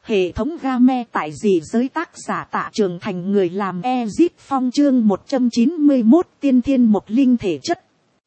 Hệ thống game tại dị giới, tác giả Tạ Trường Thành, người làm Ezip Phong, chương 191 tiên thiên một linh thể chất.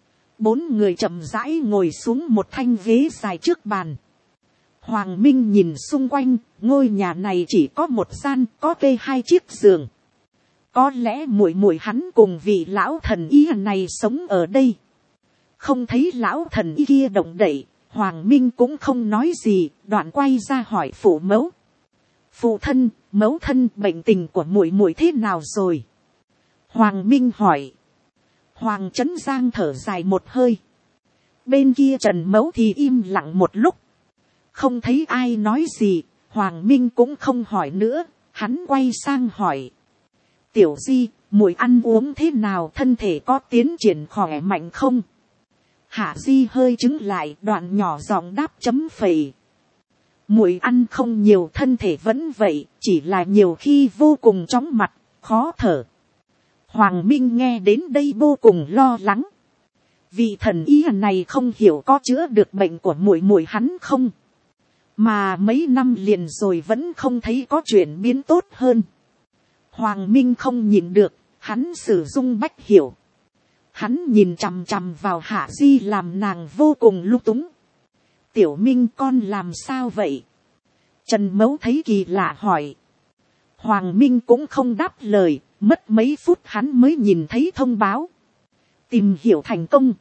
4 người chậm rãi ngồi xuống một thanh ghế dài trước bàn. Hoàng Minh nhìn xung quanh, ngôi nhà này chỉ có một gian, có kê 2 chiếc giường. Có lẽ muội muội hắn cùng vị lão thần y này sống ở đây. Không thấy lão thần y kia động đậy, Hoàng Minh cũng không nói gì, đoạn quay ra hỏi phụ mẫu. Phụ thân, mẫu thân, bệnh tình của muội muội thế nào rồi? Hoàng Minh hỏi. Hoàng Trấn Giang thở dài một hơi. Bên kia Trần Mẫu thì im lặng một lúc. Không thấy ai nói gì, Hoàng Minh cũng không hỏi nữa, hắn quay sang hỏi. Tiểu Di, muội ăn uống thế nào, thân thể có tiến triển khỏe mạnh không? Hạ Di hơi chứng lại, đoạn nhỏ giọng đáp chấm phẩy. Muội ăn không nhiều, thân thể vẫn vậy, chỉ là nhiều khi vô cùng chóng mặt, khó thở. Hoàng Minh nghe đến đây vô cùng lo lắng. Vị thần y này không hiểu có chữa được bệnh của muội muội hắn không? Mà mấy năm liền rồi vẫn không thấy có chuyển biến tốt hơn. Hoàng Minh không nhìn được, hắn sử dụng bách hiểu. Hắn nhìn chằm chằm vào Hạ Di làm nàng vô cùng lung túng. Tiểu Minh, con làm sao vậy? Trần Mẫu thấy kỳ lạ hỏi. Hoàng Minh cũng không đáp lời, mất mấy phút hắn mới nhìn thấy thông báo. Tìm hiểu thành công.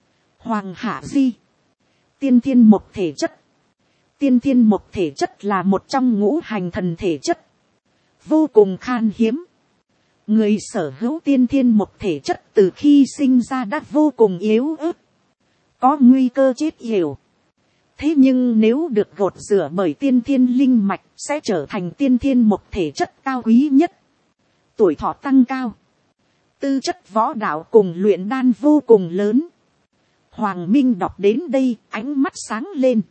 Hoàng Hạ Di. Tiên thiên một thể chất. Tiên thiên một thể chất là một trong ngũ hành thần thể chất. Vô cùng khan hiếm. Người sở hữu tiên thiên một thể chất từ khi sinh ra đã vô cùng yếu ớt. Có nguy cơ chết yểu. Thế nhưng nếu được gột rửa bởi tiên thiên linh mạch sẽ trở thành tiên thiên một thể chất cao quý nhất. Tuổi thọ tăng cao. Tư chất võ đạo cùng luyện đan vô cùng lớn. Hoàng Minh đọc đến đây, ánh mắt sáng lên.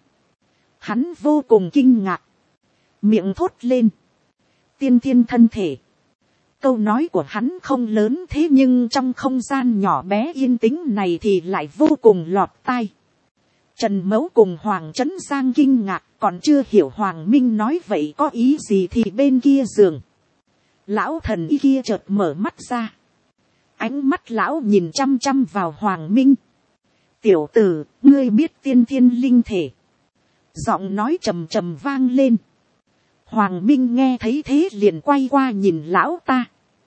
Hắn vô cùng kinh ngạc. Miệng thốt lên. Tiên thiên thân thể. Câu nói của hắn không lớn, thế nhưng trong không gian nhỏ bé yên tĩnh này thì lại vô cùng lọt tai. Trần Mẫu cùng Hoàng Trấn Giang kinh ngạc, còn chưa hiểu Hoàng Minh nói vậy có ý gì thì bên kia giường. Lão thần y kia chợt mở mắt ra. Ánh mắt lão nhìn chăm chăm vào Hoàng Minh. Tiểu tử, ngươi biết tiên thiên linh thể. Giọng nói trầm trầm vang lên. Hoàng Minh nghe thấy thế liền quay qua nhìn lão ta.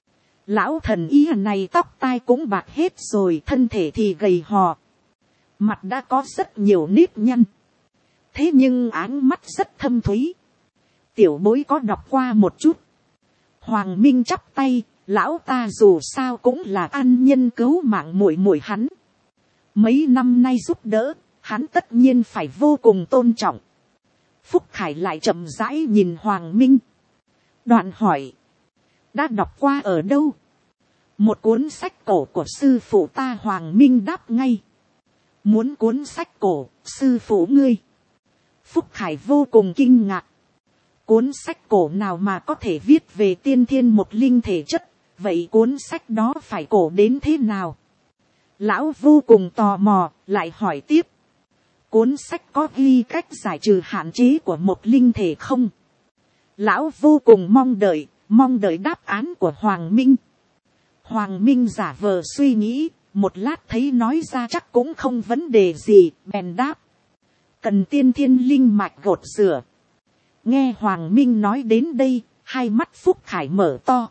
Lão thần y này tóc tai cũng bạc hết rồi, thân thể thì gầy hò. Mặt đã có rất nhiều nếp nhăn. Thế nhưng ánh mắt rất thâm thúy. Tiểu bối có đọc qua một chút. Hoàng Minh chắp tay, lão ta dù sao cũng là ân nhân cứu mạng muội muội hắn. Mấy năm nay giúp đỡ, hắn tất nhiên phải vô cùng tôn trọng. Phúc Khải lại chậm rãi nhìn Hoàng Minh. Đoạn hỏi. Đã đọc qua ở đâu? Một cuốn sách cổ của sư phụ ta. Hoàng Minh đáp ngay. Muốn cuốn sách cổ, sư phụ ngươi? Phúc Khải vô cùng kinh ngạc. Cuốn sách cổ nào mà có thể viết về tiên thiên một linh thể chất, vậy cuốn sách đó phải cổ đến thế nào? Lão vô cùng tò mò, lại hỏi tiếp. Cuốn sách có ghi cách giải trừ hạn chế của một linh thể không? Lão vô cùng mong đợi đáp án của Hoàng Minh. Hoàng Minh giả vờ suy nghĩ, một lát thấy nói ra chắc cũng không vấn đề gì, bèn đáp. Cần tiên thiên linh mạch gột rửa. Nghe Hoàng Minh nói đến đây, hai mắt Phúc Khải mở to.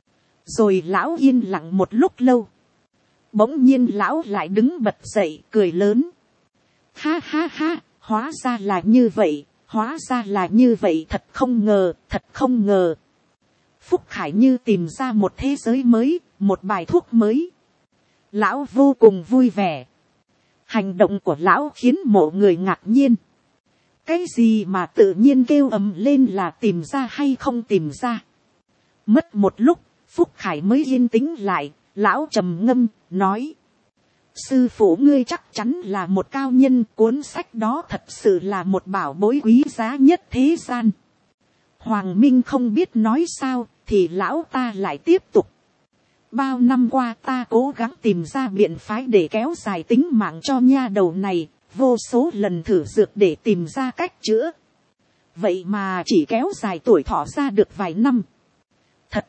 Rồi lão yên lặng một lúc lâu. Bỗng nhiên lão lại đứng bật dậy, cười lớn. Ha ha ha, hóa ra là như vậy, hóa ra là như vậy, thật không ngờ, thật không ngờ. Phúc Khải như tìm ra một thế giới mới, một bài thuốc mới. Lão vô cùng vui vẻ. Hành động của lão khiến mọi người ngạc nhiên. Cái gì mà tự nhiên kêu ầm lên là tìm ra hay không tìm ra? Mất một lúc, Phúc Khải mới yên tĩnh lại, lão trầm ngâm, nói. Sư phụ ngươi chắc chắn là một cao nhân, cuốn sách đó thật sự là một bảo bối quý giá nhất thế gian. Hoàng Minh không biết nói sao, thì lão ta lại tiếp tục. Bao năm qua ta cố gắng tìm ra biện pháp để kéo dài tính mạng cho nha đầu này, vô số lần thử dược để tìm ra cách chữa. vậy mà chỉ kéo dài tuổi thọ ra được vài năm. Thật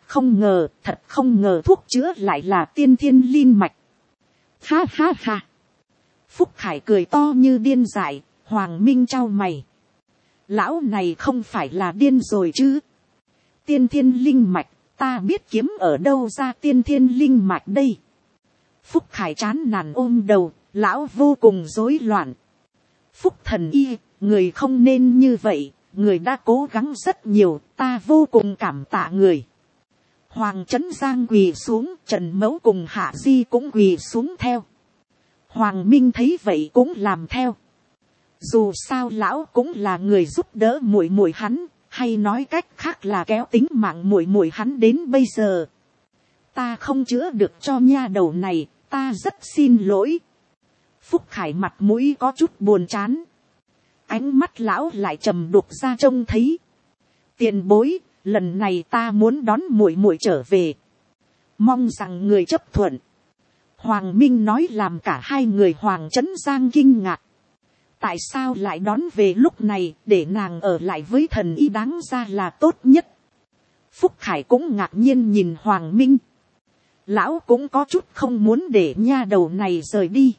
không ngờ thuốc chữa lại là tiên thiên linh mạch. Ha ha ha. Phúc Khải cười to như điên dại. Hoàng Minh chau mày. Lão này không phải là điên rồi chứ. Tiên thiên linh mạch, ta biết kiếm ở đâu ra tiên thiên linh mạch đây. Phúc Khải chán nản ôm đầu, lão vô cùng rối loạn. Phúc thần y, người không nên như vậy, người đã cố gắng rất nhiều, ta vô cùng cảm tạ người. Hoàng Trấn Giang quỳ xuống, Trần Mẫu cùng Hạ Di cũng quỳ xuống theo. Hoàng Minh thấy vậy cũng làm theo. Dù sao lão cũng là người giúp đỡ muội muội hắn, hay nói cách khác là kéo tính mạng muội muội hắn đến bây giờ. Ta không chữa được cho nha đầu này, ta rất xin lỗi. Phúc Khải mặt mũi có chút buồn chán. Ánh mắt lão lại trầm đục ra trông thấy. Tiền bối, lần này ta muốn đón muội muội trở về. Mong rằng người chấp thuận. Hoàng Minh nói làm cả hai người Hoàng Trấn Giang kinh ngạc. Tại sao lại đón về lúc này, để nàng ở lại với thần y đáng ra là tốt nhất. Phúc Khải cũng ngạc nhiên nhìn Hoàng Minh. Lão cũng có chút không muốn để nha đầu này rời đi.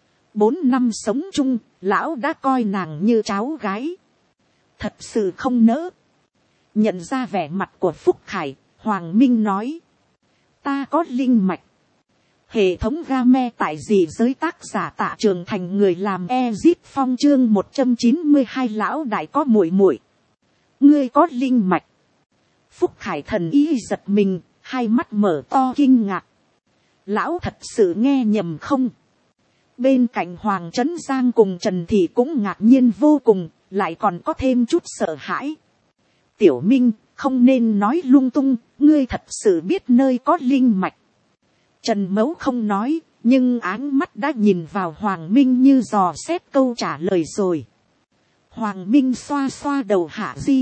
4 năm sống chung, lão đã coi nàng như cháu gái. Thật sự không nỡ. Nhận ra vẻ mặt của Phúc Khải, Hoàng Minh nói. Ta có linh mạch. Hệ thống game tại gì giới tác giả Tạ Trường Thành người làm Ezip Phong chương 192 lão đại có muội muội. Ngươi có linh mạch. Phúc Khải thần ý giật mình, hai mắt mở to kinh ngạc. Lão thật sự nghe nhầm không? Bên cạnh Hoàng Trấn Giang cùng Trần Thị cũng ngạc nhiên vô cùng, lại còn có thêm chút sợ hãi. Tiểu Minh, không nên nói lung tung, ngươi thật sự biết nơi có linh mạch. Trần Mẫu không nói, nhưng áng mắt đã nhìn vào Hoàng Minh như dò xét câu trả lời rồi. Hoàng Minh xoa xoa đầu Hạ Di.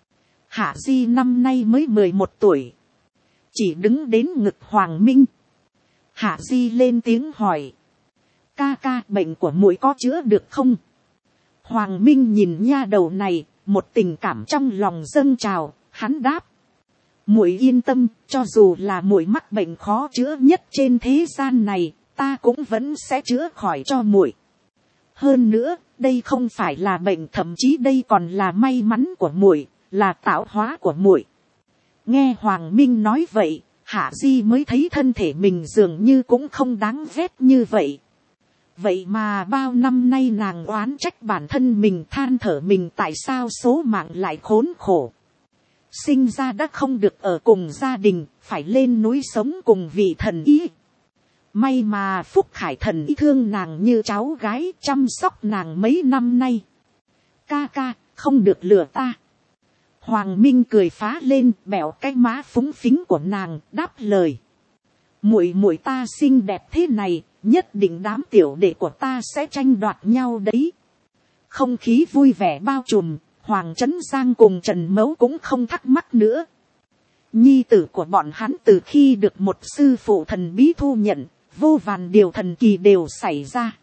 Hạ Di năm nay mới 11 tuổi. Chỉ đứng đến ngực Hoàng Minh. Hạ Di lên tiếng hỏi. Ca ca, bệnh của muội có chữa được không? Hoàng Minh nhìn nha đầu này, một tình cảm trong lòng dâng trào, hắn đáp. Muội yên tâm, cho dù là muội mắc bệnh khó chữa nhất trên thế gian này, ta cũng vẫn sẽ chữa khỏi cho muội. Hơn nữa, đây không phải là bệnh, thậm chí đây còn là may mắn của muội, là tạo hóa của muội. Nghe Hoàng Minh nói vậy, Hạ Di mới thấy thân thể mình dường như cũng không đáng ghét như vậy. Vậy mà bao năm nay nàng oán trách bản thân mình, than thở mình tại sao số mạng lại khốn khổ. Sinh ra đã không được ở cùng gia đình, phải lên núi sống cùng vị thần y. May mà Phúc Khải thần y thương nàng như cháu gái, chăm sóc nàng mấy năm nay. Ca ca, không được lừa ta. Hoàng Minh cười phá lên, bẹo cái má phúng phính của nàng, đáp lời. Muội muội ta xinh đẹp thế này, nhất định đám tiểu đệ của ta sẽ tranh đoạt nhau đấy. Không khí vui vẻ bao trùm, Hoàng Trấn Giang cùng Trần Mẫu cũng không thắc mắc nữa. Nhi tử của bọn hắn từ khi được một sư phụ thần bí thu nhận, vô vàn điều thần kỳ đều xảy ra.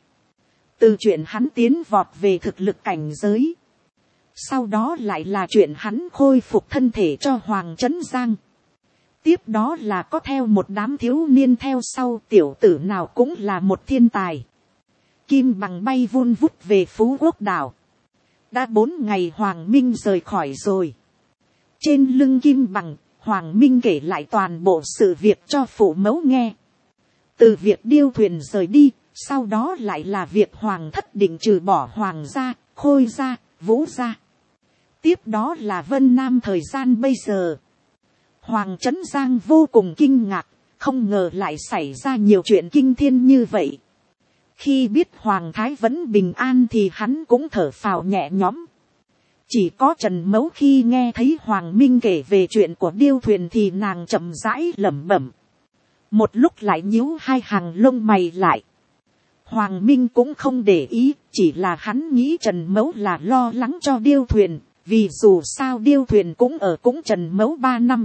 Từ chuyện hắn tiến vọt về thực lực cảnh giới. Sau đó lại là chuyện hắn khôi phục thân thể cho Hoàng Trấn Giang. Tiếp đó là có theo một đám thiếu niên theo sau, tiểu tử nào cũng là một thiên tài. Kim Bằng bay vun vút về Phú Quốc đảo. Đã 4 ngày Hoàng Minh rời khỏi rồi. Trên lưng Kim Bằng, Hoàng Minh kể lại toàn bộ sự việc cho phụ mẫu nghe. Từ việc điêu thuyền rời đi, sau đó lại là việc Hoàng thất định trừ bỏ Hoàng gia, Khôi gia, Vũ gia. Tiếp đó là Vân Nam thời gian bây giờ. Hoàng Trấn Giang vô cùng kinh ngạc, không ngờ lại xảy ra nhiều chuyện kinh thiên như vậy. Khi biết Hoàng Thái vẫn bình an thì hắn cũng thở phào nhẹ nhõm. Chỉ có Trần Mẫu khi nghe thấy Hoàng Minh kể về chuyện của điêu thuyền thì nàng chậm rãi lẩm bẩm. Một lúc lại nhíu hai hàng lông mày lại. Hoàng Minh cũng không để ý, chỉ là hắn nghĩ Trần Mẫu là lo lắng cho điêu thuyền, vì dù sao điêu thuyền cũng ở cũng Trần Mẫu 3 năm.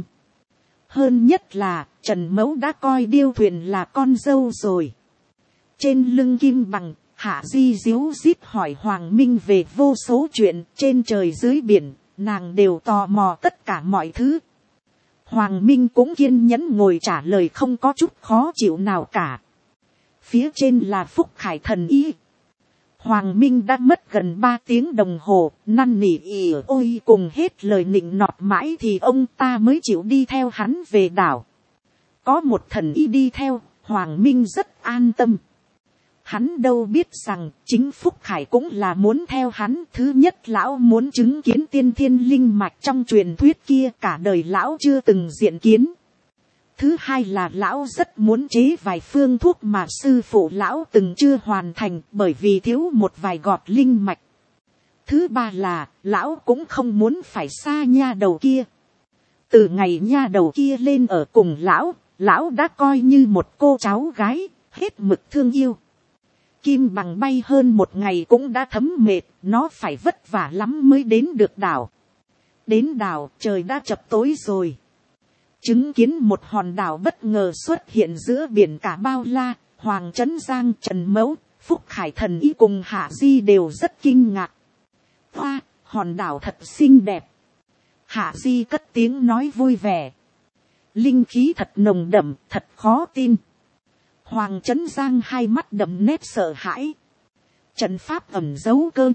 Hơn nhất là, Trần Mẫu đã coi điêu thuyền là con dâu rồi. Trên lưng Kim Bằng, Hạ Di díu dít hỏi Hoàng Minh về vô số chuyện trên trời dưới biển, nàng đều tò mò tất cả mọi thứ. Hoàng Minh cũng kiên nhẫn ngồi trả lời không có chút khó chịu nào cả. Phía trên là Phúc Khải thần y. Hoàng Minh đã mất gần 3 tiếng đồng hồ, năn nỉ ỉ ôi cùng hết lời nịnh nọt mãi thì ông ta mới chịu đi theo hắn về đảo. Có một thần y đi theo, Hoàng Minh rất an tâm. Hắn đâu biết rằng chính Phúc Khải cũng là muốn theo hắn. Thứ nhất, lão muốn chứng kiến tiên thiên linh mạch trong truyền thuyết kia, cả đời lão chưa từng diện kiến. Thứ hai là lão rất muốn chế vài phương thuốc mà sư phụ lão từng chưa hoàn thành bởi vì thiếu một vài gọt linh mạch. Thứ ba là lão cũng không muốn phải xa nha đầu kia. Từ ngày nha đầu kia lên ở cùng lão đã coi như một cô cháu gái, hết mực thương yêu. Kim Bằng bay hơn một ngày cũng đã thấm mệt, nó phải vất vả lắm mới đến được đảo. Đến đảo trời đã chập tối rồi. Chứng kiến một hòn đảo bất ngờ xuất hiện giữa biển cả bao la, Hoàng Trấn Giang, Trần Mẫu, Phúc Khải thần y cùng Hạ Di đều rất kinh ngạc. Hoa, hòn đảo thật xinh đẹp. Hạ Di cất tiếng nói vui vẻ. Linh khí thật nồng đậm, thật khó tin. Hoàng Trấn Giang hai mắt đậm nét sợ hãi. Trận pháp ẩn giấu cơ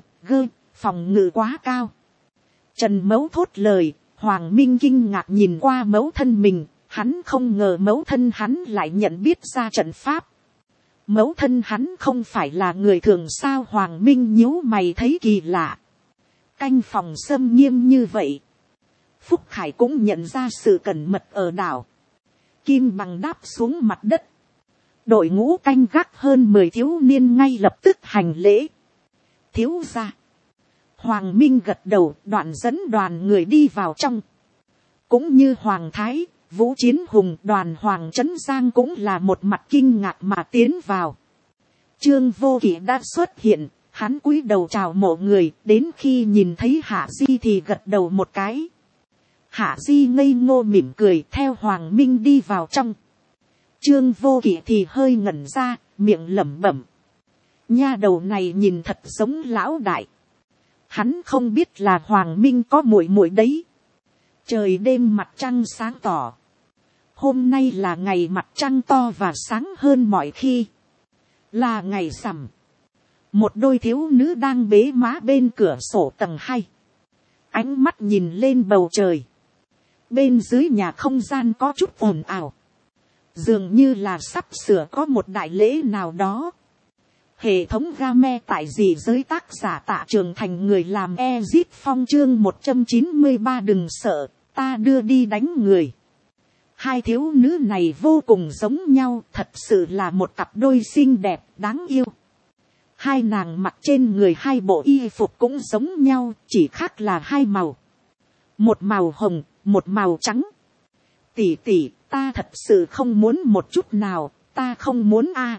phòng ngự quá cao. Trần Mẫu thốt lời. Hoàng Minh kinh ngạc nhìn qua mẫu thân mình, hắn không ngờ mẫu thân hắn lại nhận biết ra trận pháp. Mẫu thân hắn không phải là người thường sao? Hoàng Minh nhíu mày thấy kỳ lạ. Canh phòng xâm nghiêm như vậy. Phúc Khải cũng nhận ra sự cẩn mật ở đảo. Kim Bằng đáp xuống mặt đất. Đội ngũ canh gác hơn 10 thiếu niên ngay lập tức hành lễ. Thiếu gia. Hoàng Minh gật đầu, đoạn dẫn đoàn người đi vào trong. Cũng như Hoàng Thái, Vũ Chiến Hùng, đoàn Hoàng Trấn Giang cũng là một mặt kinh ngạc mà tiến vào. Trương Vô Kỵ đã xuất hiện, hắn cúi đầu chào mộ người, đến khi nhìn thấy Hạ Di thì gật đầu một cái. Hạ Di ngây ngô mỉm cười theo Hoàng Minh đi vào trong. Trương Vô Kỵ thì hơi ngẩn ra, miệng lẩm bẩm. Nha đầu này nhìn thật giống lão đại. Hắn không biết là Hoàng Minh có muội muội đấy. Trời đêm mặt trăng sáng tỏ. Hôm nay là ngày mặt trăng to và sáng hơn mọi khi. Là ngày rằm. Một đôi thiếu nữ đang bế má bên cửa sổ tầng 2. Ánh mắt nhìn lên bầu trời. Bên dưới nhà không gian có chút ồn ào. Dường như là sắp sửa có một đại lễ nào đó. Hệ thống game tại dị giới, tác giả Tạ Trường Thành, người làm Ezit Phong, chương 193. Đừng sợ, ta đưa đi đánh người. Hai thiếu nữ này vô cùng giống nhau, thật sự là một cặp đôi xinh đẹp, đáng yêu. Hai nàng mặc trên người hai bộ y phục cũng giống nhau, chỉ khác là hai màu. Một màu hồng, một màu trắng. Tỷ tỷ, ta thật sự không muốn một chút nào, ta không muốn a.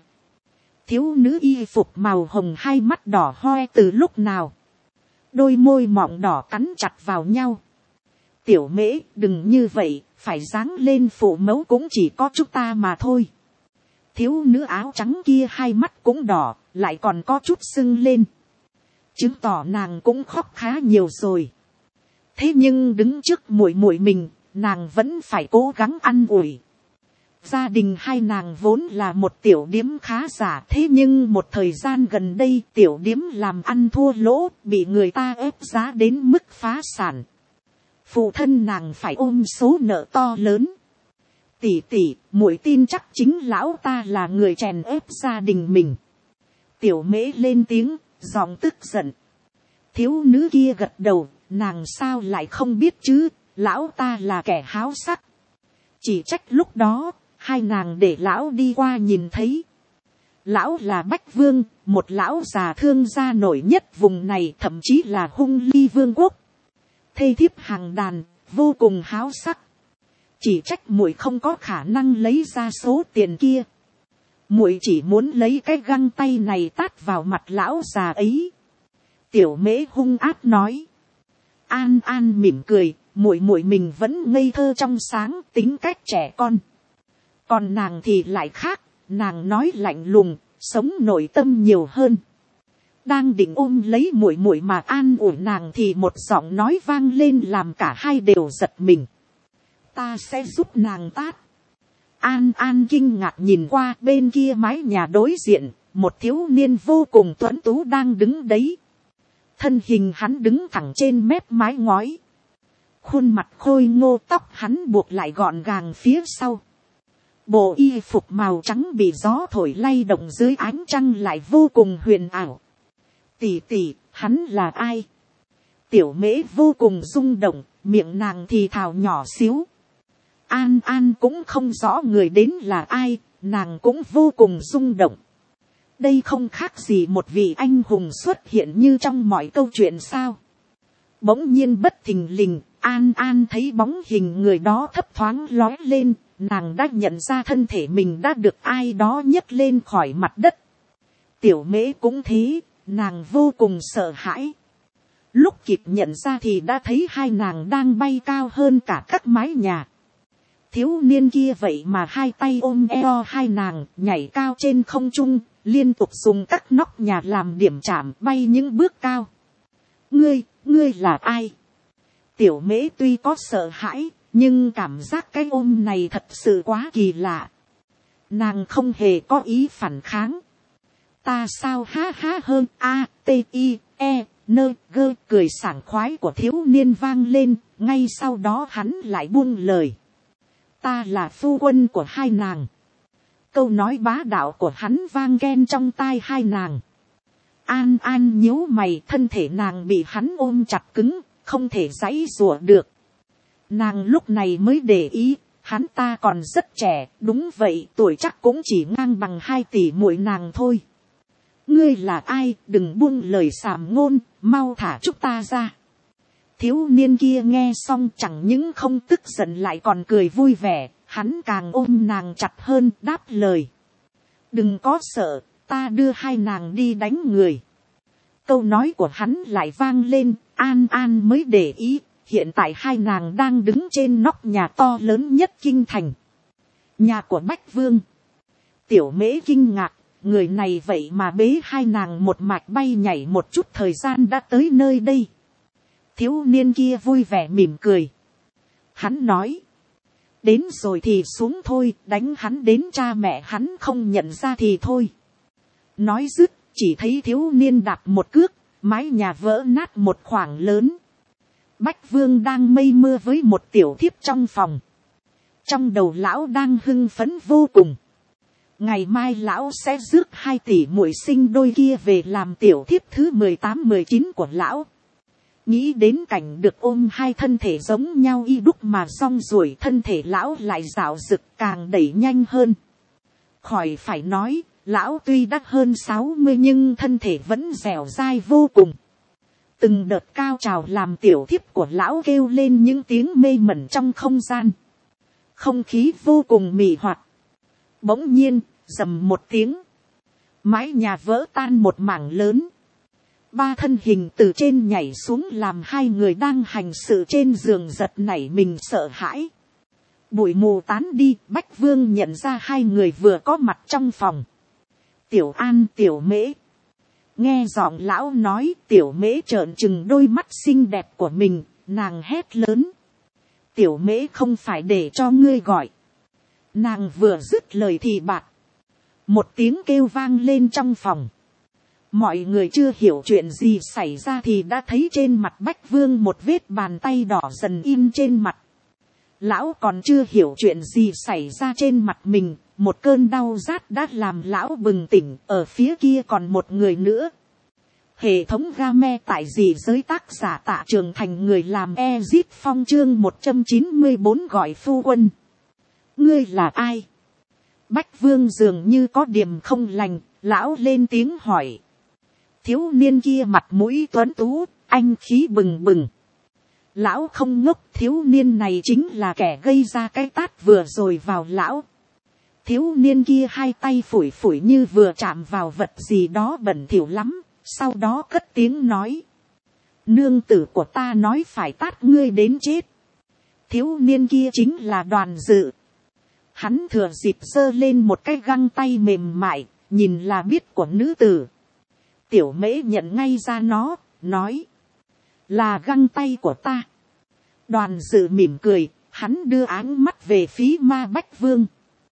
Thiếu nữ y phục màu hồng hai mắt đỏ hoe từ lúc nào. Đôi môi mọng đỏ cắn chặt vào nhau. Tiểu Mễ, đừng như vậy, phải giáng lên phụ mẫu cũng chỉ có chúng ta mà thôi. Thiếu nữ áo trắng kia hai mắt cũng đỏ, lại còn có chút sưng lên. Chứng tỏ nàng cũng khóc khá nhiều rồi. Thế nhưng đứng trước muội muội mình, nàng vẫn phải cố gắng ăn ủi. Gia đình hai nàng vốn là một tiểu điếm khá giả, thế nhưng một thời gian gần đây tiểu điếm làm ăn thua lỗ, bị người ta ép giá đến mức phá sản. Phụ thân nàng phải ôm số nợ to lớn. Tỷ tỷ, muội tin chắc chính lão ta là người chèn ép gia đình mình. Tiểu Mễ lên tiếng, giọng tức giận. Thiếu nữ kia gật đầu, nàng sao lại không biết chứ, lão ta là kẻ háo sắc. Chỉ trách lúc đó, hai nàng để lão đi qua nhìn thấy. Lão là Bách Vương, một lão già thương gia nổi nhất vùng này, thậm chí là Hung Ly Vương quốc. Thê thiếp hàng đàn, vô cùng háo sắc. Chỉ trách muội không có khả năng lấy ra số tiền kia. Muội chỉ muốn lấy cái găng tay này tát vào mặt lão già ấy. Tiểu Mễ hung ác nói. An An mỉm cười, muội muội mình vẫn ngây thơ trong sáng, tính cách trẻ con. Còn nàng thì lại khác, nàng nói lạnh lùng, sống nội tâm nhiều hơn. Đang định ôm lấy muội muội mà an ủi nàng thì một giọng nói vang lên làm cả hai đều giật mình. Ta sẽ giúp nàng tát. An An kinh ngạc nhìn qua bên kia mái nhà đối diện, một thiếu niên vô cùng tuấn tú đang đứng đấy. Thân hình hắn đứng thẳng trên mép mái ngói. Khuôn mặt khôi ngô, tóc hắn buộc lại gọn gàng phía sau. Bộ y phục màu trắng bị gió thổi lay động dưới ánh trăng lại vô cùng huyền ảo. Tỷ tỷ, hắn là ai? Tiểu Mễ vô cùng rung động, miệng nàng thì thào nhỏ xíu. An An cũng không rõ người đến là ai, nàng cũng vô cùng rung động. Đây không khác gì một vị anh hùng xuất hiện như trong mọi câu chuyện sao. Bỗng nhiên bất thình lình, An An thấy bóng hình người đó thấp thoáng lói lên, nàng đã nhận ra thân thể mình đã được ai đó nhấc lên khỏi mặt đất. Tiểu Mễ cũng thế, nàng vô cùng sợ hãi. Lúc kịp nhận ra thì đã thấy hai nàng đang bay cao hơn cả các mái nhà. Thiếu niên kia vậy mà hai tay ôm eo hai nàng, nhảy cao trên không trung, liên tục dùng các nóc nhà làm điểm chạm bay những bước cao. Ngươi là ai? Tiểu Mễ tuy có sợ hãi, nhưng cảm giác cái ôm này thật sự quá kỳ lạ. Nàng không hề có ý phản kháng. Ta sao ha ha hơn a t i e n g, cười sảng khoái của thiếu niên vang lên, ngay sau đó hắn lại buông lời. Ta là phu quân của hai nàng. Câu nói bá đạo của hắn vang ghen trong tai hai nàng. An An nhíu mày, thân thể nàng bị hắn ôm chặt cứng, không thể giãy giụa được. Nàng lúc này mới để ý, hắn ta còn rất trẻ, đúng vậy, tuổi chắc cũng chỉ ngang bằng 2 tỷ muội nàng thôi. Ngươi là ai, đừng buông lời sàm ngôn, mau thả chúng ta ra. Thiếu niên kia nghe xong chẳng những không tức giận lại còn cười vui vẻ, hắn càng ôm nàng chặt hơn, đáp lời. Đừng có sợ, ta đưa hai nàng đi đánh người. Câu nói của hắn lại vang lên, An An mới để ý, hiện tại hai nàng đang đứng trên nóc nhà to lớn nhất kinh thành. Nhà của Bách Vương. Tiểu Mễ kinh ngạc, người này vậy mà bế hai nàng một mạch bay nhảy một chút thời gian đã tới nơi đây. Thiếu niên kia vui vẻ mỉm cười. Hắn nói. Đến rồi thì xuống thôi, đánh hắn đến cha mẹ hắn không nhận ra thì thôi. Nói dứt, chỉ thấy thiếu niên đạp một cước, mái nhà vỡ nát một khoảng lớn. Bách Vương đang mây mưa với một tiểu thiếp trong phòng. Trong đầu lão đang hưng phấn vô cùng. Ngày mai lão sẽ rước 2 tỷ muội sinh đôi kia về làm tiểu thiếp thứ 18-19 của lão. Nghĩ đến cảnh được ôm hai thân thể giống nhau y đúc mà song ruổi, thân thể lão lại dạo dực càng đẩy nhanh hơn. Khỏi phải nói, lão tuy đã hơn 60 nhưng thân thể vẫn dẻo dai vô cùng. Từng đợt cao trào làm tiểu thiếp của lão kêu lên những tiếng mê mẩn trong không gian. Không khí vô cùng mị hoạt. Bỗng nhiên, rầm một tiếng. Mái nhà vỡ tan một mảng lớn. 3 thân hình từ trên nhảy xuống làm hai người đang hành sự trên giường giật nảy mình sợ hãi. Bụi mù tán đi, Bách Vương nhận ra hai người vừa có mặt trong phòng. Tiểu An, Tiểu Mễ. Nghe giọng lão nói, Tiểu Mễ trợn trừng đôi mắt xinh đẹp của mình, nàng hét lớn. Tiểu Mễ không phải để cho ngươi gọi. Nàng vừa dứt lời thì bạt. Một tiếng kêu vang lên trong phòng. Mọi người chưa hiểu chuyện gì xảy ra thì đã thấy trên mặt Bách Vương một vết bàn tay đỏ dần in trên mặt. Lão còn chưa hiểu chuyện gì xảy ra trên mặt mình, một cơn đau rát đã làm lão bừng tỉnh, ở phía kia còn một người nữa. Hệ thống game tại gì giới tác giả Tạ Trường Thành, người làm Ezit Phong chương 194 gọi phu quân. Ngươi là ai? Bách Vương dường như có điểm không lành, lão lên tiếng hỏi. Thiếu niên kia mặt mũi tuấn tú, anh khí bừng bừng. Lão không ngốc, thiếu niên này chính là kẻ gây ra cái tát vừa rồi vào lão. Thiếu niên kia hai tay phủi phủi như vừa chạm vào vật gì đó bẩn thỉu lắm, sau đó cất tiếng nói. Nương tử của ta nói phải tát ngươi đến chết. Thiếu niên kia chính là Đoàn Dự. Hắn thừa dịp giơ lên một cái găng tay mềm mại, nhìn là biết của nữ tử. Tiểu Mễ nhận ngay ra nó, nói, là găng tay của ta. Đoàn Dự mỉm cười, hắn đưa áng mắt về phía Ma Bách Vương.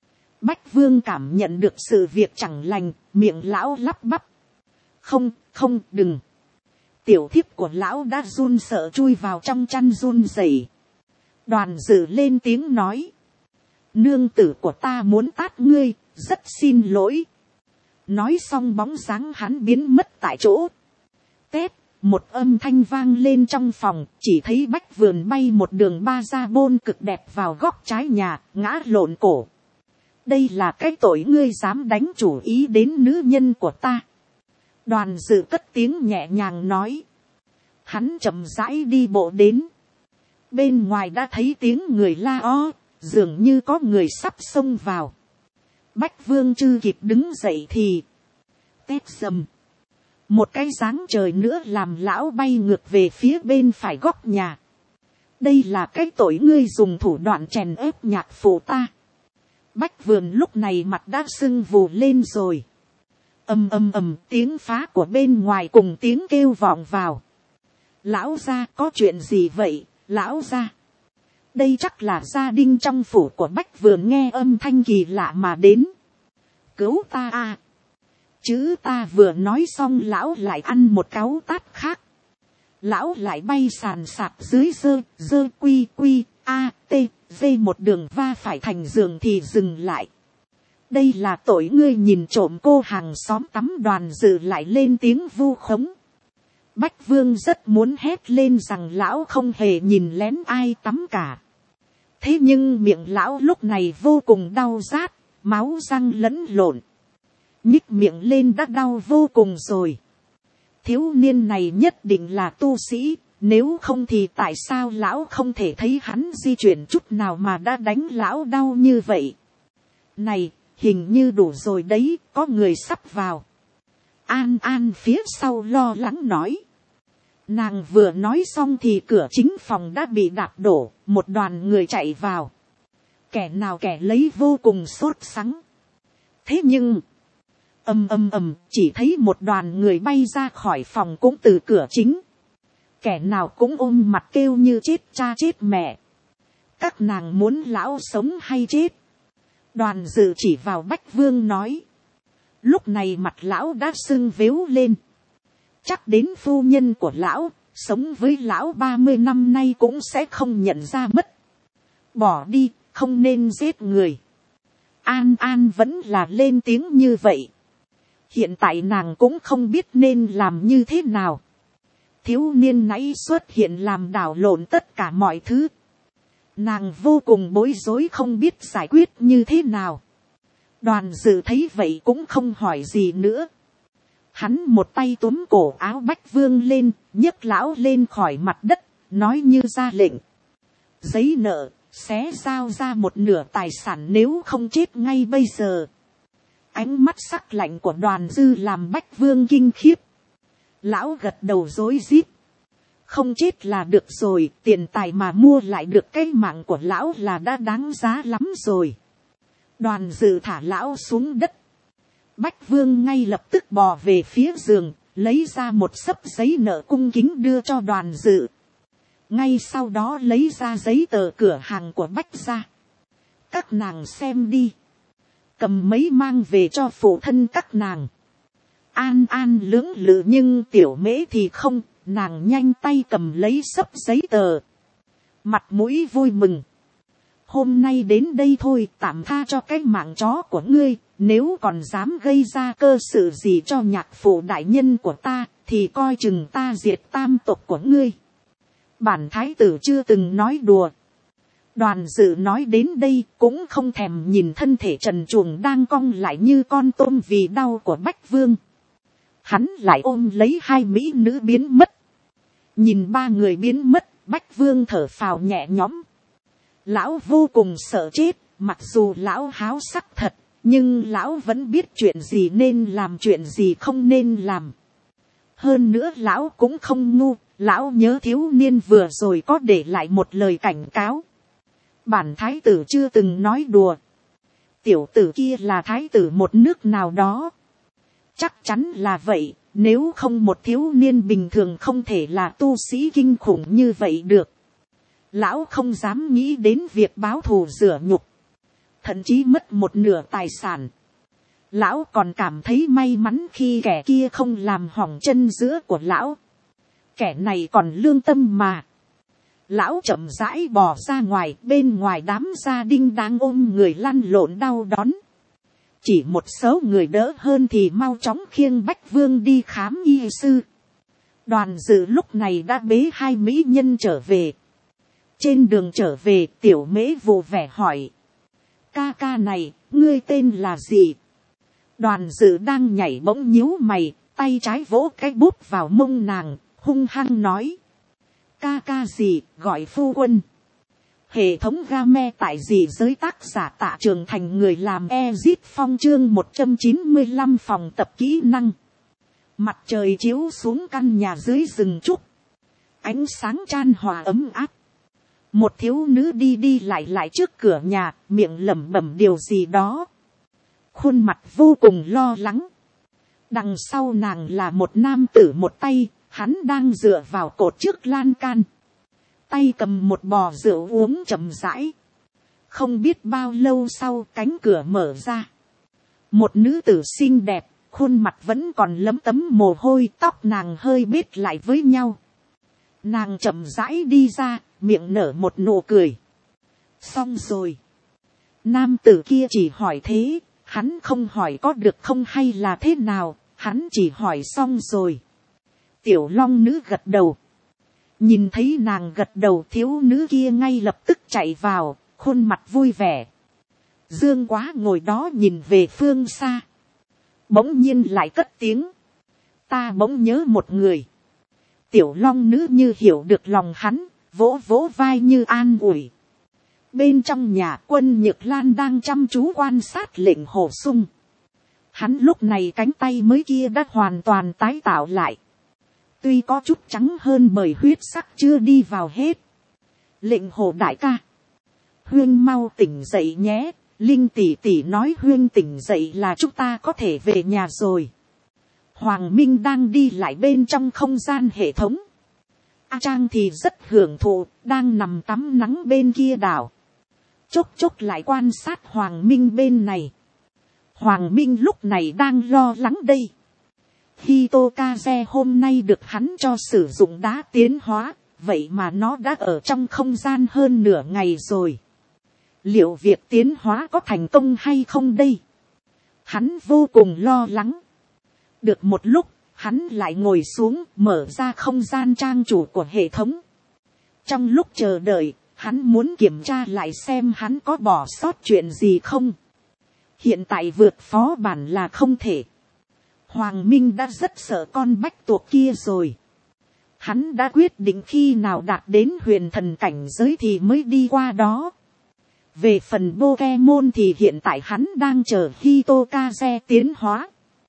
Bách Vương cảm nhận được sự việc chẳng lành, miệng lão lắp bắp. Không, không, đừng. Tiểu thiếp của lão đã run sợ chui vào trong chăn run rẩy. Đoàn Dự lên tiếng nói, nương tử của ta muốn tát ngươi, rất xin lỗi. Nói xong bóng dáng hắn biến mất tại chỗ. Tét, một âm thanh vang lên trong phòng, chỉ thấy Bách Vườn bay một đường ba ra bôn cực đẹp vào góc trái nhà, ngã lộn cổ. Đây là cái tội ngươi dám đánh chủ ý đến nữ nhân của ta. Đoàn Dự cất tiếng nhẹ nhàng nói. Hắn chậm rãi đi bộ đến. Bên ngoài đã thấy tiếng người la o, dường như có người sắp xông vào. Bách Vương chưa kịp đứng dậy thì tét dầm. Một cái dáng trời nữa làm lão bay ngược về phía bên phải góc nhà. Đây là cái tội ngươi dùng thủ đoạn chèn ép nhạc phụ ta. Bách Vườn lúc này mặt đã sưng vù lên rồi. Ầm ầm ầm, tiếng phá của bên ngoài cùng tiếng kêu vọng vào. Lão gia, có chuyện gì vậy, lão gia? Đây chắc là gia đình trong phủ của Bách Vườn nghe âm thanh kỳ lạ mà đến. Cứu ta à! Chứ ta vừa nói xong lão lại ăn một cáu tát khác. Lão lại bay sàn sạt dưới dơ quy quy a t v một đường va phải thành giường thì dừng lại. Đây là tội ngươi nhìn trộm cô hàng xóm tắm. Đoàn Dự lại lên tiếng vu khống. Bách Vương rất muốn hét lên rằng lão không hề nhìn lén ai tắm cả. Thế nhưng miệng lão lúc này vô cùng đau rát, máu răng lẫn lộn. Nhích miệng lên đã đau vô cùng rồi. Thiếu niên này nhất định là tu sĩ, nếu không thì tại sao lão không thể thấy hắn di chuyển chút nào mà đã đánh lão đau như vậy. Này, hình như đủ rồi đấy, có người sắp vào. An An phía sau lo lắng nói. Nàng vừa nói xong thì cửa chính phòng đã bị đạp đổ, một đoàn người chạy vào. Kẻ nào kẻ lấy vô cùng sốt sắng. Thế nhưng, ầm, chỉ thấy một đoàn người bay ra khỏi phòng cũng từ cửa chính. Kẻ nào cũng ôm mặt kêu như chết cha chết mẹ. Các nàng muốn lão sống hay chết? Đoàn Dự chỉ vào Bách Vương nói. Lúc này mặt lão đã sưng vếu lên. Chắc đến phu nhân của lão, sống với lão 30 năm nay cũng sẽ không nhận ra mất. Bỏ đi, không nên giết người. An An vẫn là lên tiếng như vậy. Hiện tại nàng cũng không biết nên làm như thế nào. Thiếu niên nãy xuất hiện làm đảo lộn tất cả mọi thứ. Nàng vô cùng bối rối không biết giải quyết như thế nào. Đoàn Dự thấy vậy cũng không hỏi gì nữa. Hắn một tay túm cổ áo Bách Vương lên, nhấc lão lên khỏi mặt đất, nói như ra lệnh. Giấy nợ, xé giao ra một nửa tài sản nếu không chết ngay bây giờ. Ánh mắt sắc lạnh của Đoàn Dư làm Bách Vương kinh khiếp. Lão gật đầu rối rít. Không chết là được rồi, tiền tài mà mua lại được cái mạng của lão là đã đáng giá lắm rồi. Đoàn Dự thả lão xuống đất. Bách Vương ngay lập tức bò về phía giường, lấy ra một xấp giấy nợ cung kính đưa cho Đoàn Dự. Ngay sau đó lấy ra giấy tờ cửa hàng của Bách gia. Các nàng xem đi. Cầm mấy mang về cho phụ thân các nàng. An An lưỡng lự nhưng Tiểu Mễ thì không, nàng nhanh tay cầm lấy xấp giấy tờ. Mặt mũi vui mừng. Hôm nay đến đây thôi, tạm tha cho cái mạng chó của ngươi, nếu còn dám gây ra cơ sự gì cho nhạc phụ đại nhân của ta, thì coi chừng ta diệt tam tộc của ngươi. Bản thái tử chưa từng nói đùa. Đoàn Dự nói đến đây cũng không thèm nhìn thân thể trần truồng đang cong lại như con tôm vì đau của Bách Vương. Hắn lại ôm lấy hai mỹ nữ biến mất. Nhìn ba người biến mất, Bách Vương thở phào nhẹ nhõm. Lão vô cùng sợ chết, mặc dù lão háo sắc thật, nhưng lão vẫn biết chuyện gì nên làm chuyện gì không nên làm. Hơn nữa lão cũng không ngu, lão nhớ thiếu niên vừa rồi có để lại một lời cảnh cáo. Bản thái tử chưa từng nói đùa. Tiểu tử kia là thái tử một nước nào đó. Chắc chắn là vậy, Nếu không một thiếu niên bình thường không thể là tu sĩ kinh khủng như vậy được. Lão không dám nghĩ đến việc báo thù rửa nhục. Thậm chí mất một nửa tài sản. Lão còn cảm thấy may mắn khi kẻ kia không làm hỏng chân giữa của lão. Kẻ này còn lương tâm mà. Lão chậm rãi bò ra ngoài, bên ngoài đám gia đình đang ôm người lăn lộn đau đón. Chỉ một số người đỡ hơn thì mau chóng khiêng Bách Vương đi khám y sư. Đoàn dự lúc này đã bế hai mỹ nhân trở về. Trên đường trở về, Tiểu Mễ vụ vẻ hỏi. Ca ca này, ngươi tên là gì? Đoàn dự đang nhảy bỗng nhíu mày, tay trái vỗ cái bút vào mông nàng, hung hăng nói. Ca ca gì, gọi phu quân. Hệ thống game tại gì giới tác giả Tạ Trường Thành, người làm Ezit Phong chương 195 phòng tập kỹ năng. Mặt trời chiếu xuống căn nhà dưới rừng trúc. Ánh sáng chan hòa ấm áp. Một thiếu nữ đi đi lại trước cửa nhà, miệng lẩm bẩm điều gì đó. Khuôn mặt vô cùng lo lắng. Đằng sau nàng là một nam tử một tay, hắn đang dựa vào cột trước lan can. Tay cầm một bò rượu uống chậm rãi. Không biết bao lâu sau cánh cửa mở ra. Một nữ tử xinh đẹp, khuôn mặt vẫn còn lấm tấm mồ hôi, tóc nàng hơi bết lại với nhau. Nàng chậm rãi đi ra, miệng nở một nụ cười. Xong rồi. Nam tử kia chỉ hỏi thế, hắn không hỏi có được không hay là thế nào, hắn chỉ hỏi xong rồi. Tiểu long nữ gật đầu. Nhìn thấy nàng gật đầu, thiếu nữ kia ngay lập tức chạy vào, khuôn mặt vui vẻ. Dương Quá ngồi đó nhìn về phương xa. Bỗng nhiên lại cất tiếng. Ta bỗng nhớ một người. Tiểu long nữ như hiểu được lòng hắn, vỗ vỗ vai như an ủi. Bên trong nhà, Quân Nhược Lan đang chăm chú quan sát Lệnh Hồ Sung. Hắn lúc này cánh tay mới kia đã hoàn toàn tái tạo lại. Tuy có chút trắng hơn bởi huyết sắc chưa đi vào hết. Lệnh Hồ đại ca. Huyên mau tỉnh dậy nhé. Linh tỷ tỷ nói Huyên tỉnh dậy là chúng ta có thể về nhà rồi. Hoàng Minh đang đi lại bên trong không gian hệ thống. A Trang thì rất hưởng thụ, đang nằm tắm nắng bên kia đảo. Chốc chốc lại quan sát Hoàng Minh bên này. Hoàng Minh lúc này đang lo lắng đây. Hitokaze hôm nay được hắn cho sử dụng đá tiến hóa, vậy mà nó đã ở trong không gian hơn nửa ngày rồi. Liệu việc tiến hóa có thành công hay không đây? Hắn vô cùng lo lắng. Được một lúc, hắn lại ngồi xuống mở ra không gian trang chủ của hệ thống. Trong lúc chờ đợi, hắn muốn kiểm tra lại xem hắn có bỏ sót chuyện gì không. Hiện tại vượt phó bản là không thể. Hoàng Minh đã rất sợ con bách tuộc kia rồi. Hắn đã quyết định khi nào đạt đến huyền thần cảnh giới thì mới đi qua đó. Về phần Pokemon thì hiện tại hắn đang chờ Hitokaze tiến hóa.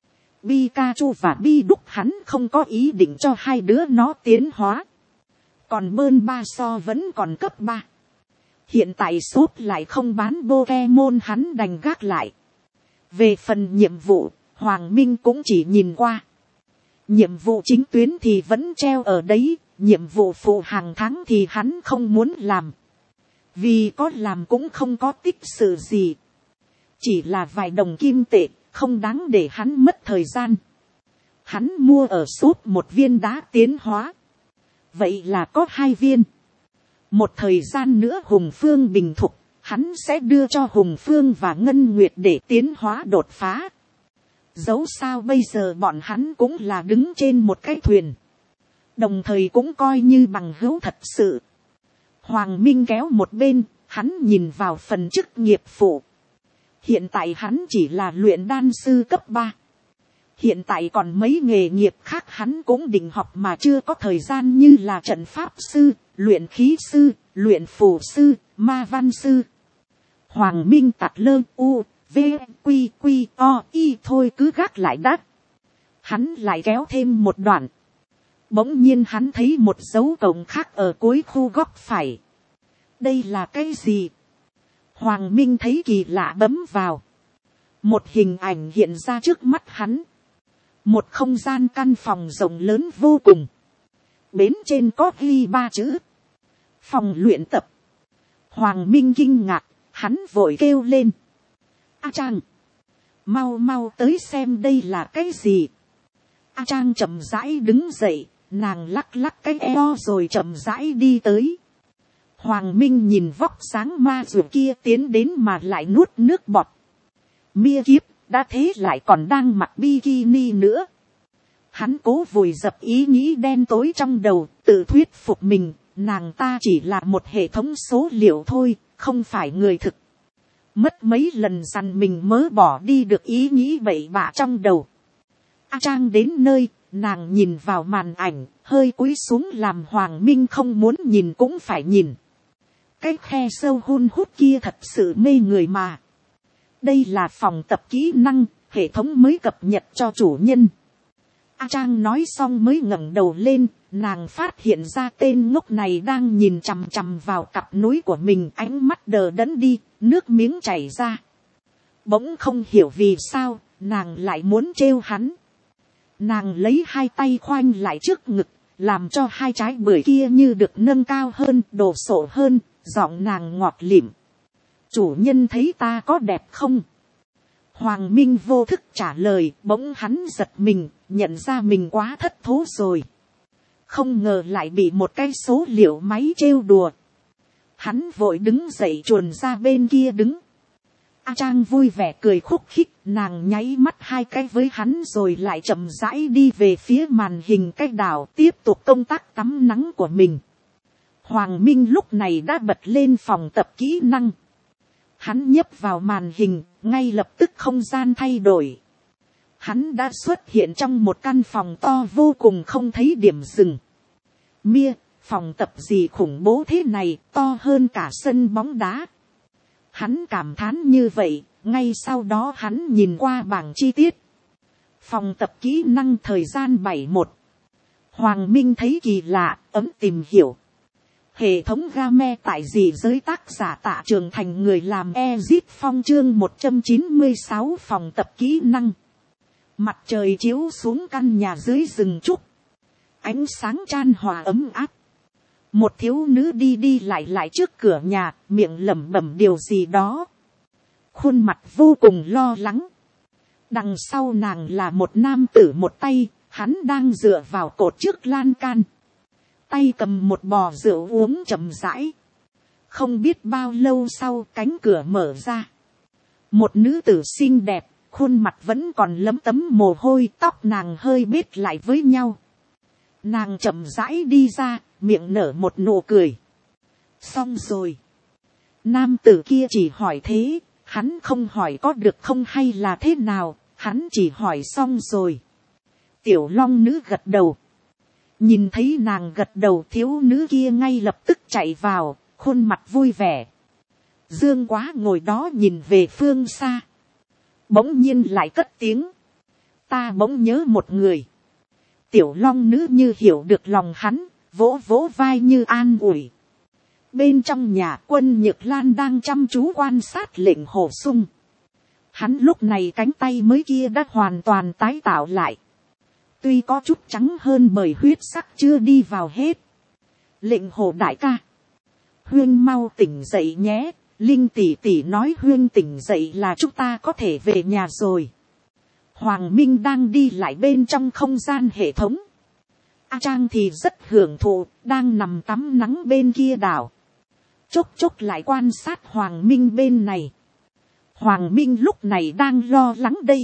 Pikachu và Bidoof hắn không có ý định cho hai đứa nó tiến hóa. Còn Bulbasaur vẫn còn cấp 3. Hiện tại shop lại không bán Pokemon, hắn đành gác lại. Về phần nhiệm vụ, Hoàng Minh cũng chỉ nhìn qua. Nhiệm vụ chính tuyến thì vẫn treo ở đấy, nhiệm vụ phụ hàng tháng thì hắn không muốn làm. Vì có làm cũng không có tích sự gì. Chỉ là vài đồng kim tệ, không đáng để hắn mất thời gian. Hắn mua ở shop một viên đá tiến hóa. Vậy là có 2 viên. Một thời gian nữa Hùng Phương bình thục, hắn sẽ đưa cho Hùng Phương và Ngân Nguyệt để tiến hóa đột phá. Dẫu sao bây giờ bọn hắn cũng là đứng trên một cái thuyền. Đồng thời cũng coi như bằng hữu thật sự. Hoàng Minh kéo một bên, hắn nhìn vào phần chức nghiệp phụ. Hiện tại hắn chỉ là luyện đan sư cấp 3. Hiện tại còn mấy nghề nghiệp khác hắn cũng định học mà chưa có thời gian, như là trận pháp sư, luyện khí sư, luyện phù sư, ma văn sư. Hoàng Minh tạt lơ u, v, quy quy o y thôi cứ gác lại đắt. Hắn lại kéo thêm một đoạn. Bỗng nhiên hắn thấy một dấu cộng khác ở cuối khu góc phải. Đây là cái gì? Hoàng Minh thấy kỳ lạ bấm vào. Một hình ảnh hiện ra trước mắt hắn. Một không gian căn phòng rộng lớn vô cùng. Bên trên có ghi 3 chữ. Phòng luyện tập. Hoàng Minh kinh ngạc, hắn vội kêu lên. A Trang, mau mau tới xem đây là cái gì. A Trang chậm rãi đứng dậy, nàng lắc lắc cái eo rồi chậm rãi đi tới. Hoàng Minh nhìn vóc sáng ma dược kia tiến đến mà lại nuốt nước bọt. Mia kiếp, đã thế lại còn đang mặc bikini nữa. Hắn cố vùi dập ý nghĩ đen tối trong đầu, tự thuyết phục mình, nàng ta chỉ là một hệ thống số liệu thôi, không phải người thực. Mất mấy lần dằn mình mới bỏ đi được ý nghĩ bậy bạ trong đầu. A Trang đến nơi, nàng nhìn vào màn ảnh, hơi cúi xuống làm Hoàng Minh không muốn nhìn cũng phải nhìn. Cái khe sâu hun hút kia thật sự mê người mà. Đây là phòng tập kỹ năng, hệ thống mới cập nhật cho chủ nhân. A Trang nói xong mới ngẩng đầu lên, nàng phát hiện ra tên ngốc này đang nhìn chằm chằm vào cặp núi của mình, ánh mắt đờ đẫn đi, nước miếng chảy ra. Bỗng không hiểu vì sao, nàng lại muốn trêu hắn. Nàng lấy 2 tay khoanh lại trước ngực, làm cho 2 trái bưởi kia như được nâng cao hơn, đồ sộ hơn, giọng nàng ngọt lịm. Chủ nhân thấy ta có đẹp không? Hoàng Minh vô thức trả lời, bỗng hắn giật mình, nhận ra mình quá thất thố rồi. Không ngờ lại bị một cái số liệu máy trêu đùa. Hắn vội đứng dậy chuồn ra bên kia đứng. A Trang vui vẻ cười khúc khích, nàng nháy mắt 2 cái với hắn rồi lại chậm rãi đi về phía màn hình cái đảo, tiếp tục công tác tắm nắng của mình. Hoàng Minh lúc này đã bật lên phòng tập kỹ năng. Hắn nhấp vào màn hình, ngay lập tức không gian thay đổi. Hắn đã xuất hiện trong một căn phòng to vô cùng không thấy điểm dừng. Mia, phòng tập gì khủng bố thế này, to hơn cả sân bóng đá. Hắn cảm thán như vậy, ngay sau đó hắn nhìn qua bảng chi tiết. Phòng tập kỹ năng thời gian 71. Hoàng Minh thấy kỳ lạ, ấm tìm hiểu. Hệ thống game tại gì giới tác giả Tạ Trường Thành người làm Ezit Phong chương 196 phòng tập kỹ năng. Mặt trời chiếu xuống căn nhà dưới rừng trúc. Ánh sáng chan hòa ấm áp. Một thiếu nữ đi đi lại trước cửa nhà, miệng lẩm bẩm điều gì đó. Khuôn mặt vô cùng lo lắng. Đằng sau nàng là một nam tử một tay, hắn đang dựa vào cột trước lan can. Tay cầm một bò rượu uống chậm rãi. Không biết bao lâu sau cánh cửa mở ra. Một nữ tử xinh đẹp, khuôn mặt vẫn còn lấm tấm mồ hôi, tóc nàng hơi bết lại với nhau. Nàng chậm rãi đi ra, miệng nở một nụ cười. Xong rồi. Nam tử kia chỉ hỏi thế, hắn không hỏi có được không hay là thế nào, hắn chỉ hỏi xong rồi. Tiểu long nữ gật đầu. Nhìn thấy nàng gật đầu, thiếu nữ kia ngay lập tức chạy vào, khuôn mặt vui vẻ. Dương Quá ngồi đó nhìn về phương xa. Bỗng nhiên lại cất tiếng. Ta bỗng nhớ một người. Tiểu long nữ như hiểu được lòng hắn, vỗ vỗ vai như an ủi. Bên trong nhà Quân Nhược Lan đang chăm chú quan sát lệnh hồ sung. Hắn lúc này cánh tay mới kia đã hoàn toàn tái tạo lại. Tuy có chút trắng hơn bởi huyết sắc chưa đi vào hết. Lệnh hồ đại ca. Huyên mau tỉnh dậy nhé. Linh tỷ tỷ nói Huyên tỉnh dậy là chúng ta có thể về nhà rồi. Hoàng Minh đang đi lại bên trong không gian hệ thống. A Trang thì rất hưởng thụ, đang nằm tắm nắng bên kia đảo. Chốc chốc lại quan sát Hoàng Minh bên này. Hoàng Minh lúc này đang lo lắng đây.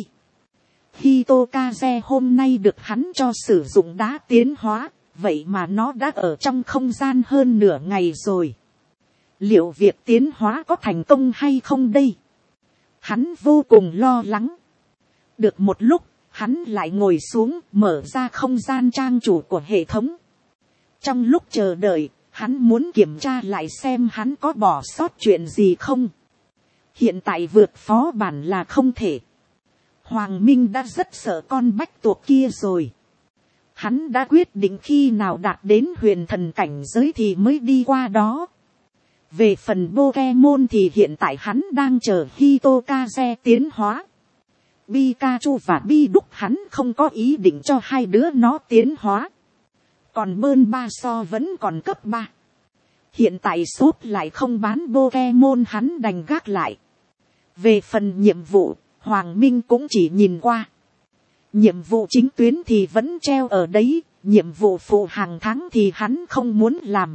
Hitokaze hôm nay được hắn cho sử dụng đá tiến hóa, vậy mà nó đã ở trong không gian hơn nửa ngày rồi. Liệu việc tiến hóa có thành công hay không đây? Hắn vô cùng lo lắng. Được một lúc, hắn lại ngồi xuống mở ra không gian trang chủ của hệ thống. Trong lúc chờ đợi, hắn muốn kiểm tra lại xem hắn có bỏ sót chuyện gì không. Hiện tại vượt phó bản là không thể. Hoàng Minh đã rất sợ con bách tuộc kia rồi. Hắn đã quyết định khi nào đạt đến huyền thần cảnh giới thì mới đi qua đó. Về phần Pokemon thì hiện tại hắn đang chờ Hitokaze tiến hóa. Pikachu và Bidoof hắn không có ý định cho hai đứa nó tiến hóa. Còn bơn ba so vẫn còn cấp 3. Hiện tại shop lại không bán Pokemon hắn đành gác lại. Về phần nhiệm vụ, Hoàng Minh cũng chỉ nhìn qua. Nhiệm vụ chính tuyến thì vẫn treo ở đấy, nhiệm vụ phụ hàng tháng thì hắn không muốn làm.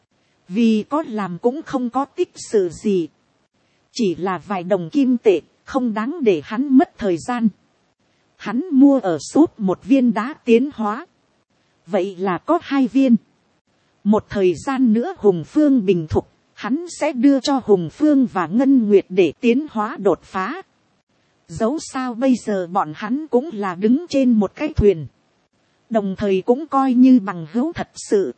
Vì có làm cũng không có tích sự gì. Chỉ là vài đồng kim tệ, không đáng để hắn mất thời gian. Hắn mua ở shop một viên đá tiến hóa. Vậy là có 2 viên. Một thời gian nữa Hùng Phương bình thục, hắn sẽ đưa cho Hùng Phương và Ngân Nguyệt để tiến hóa đột phá. Dẫu sao bây giờ bọn hắn cũng là đứng trên một cái thuyền. Đồng thời cũng coi như bằng hữu thật sự.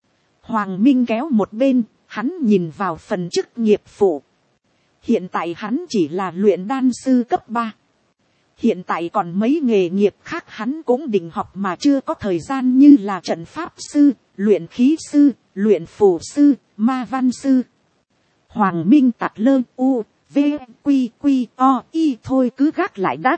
Hoàng Minh kéo một bên, hắn nhìn vào phần chức nghiệp phụ. Hiện tại hắn chỉ là luyện đan sư cấp 3. Hiện tại còn mấy nghề nghiệp khác hắn cũng định học mà chưa có thời gian, như là trận pháp sư, luyện khí sư, luyện phù sư, ma văn sư. Hoàng Minh tặc lơ u, v, quy quy o y thôi cứ gác lại đắt.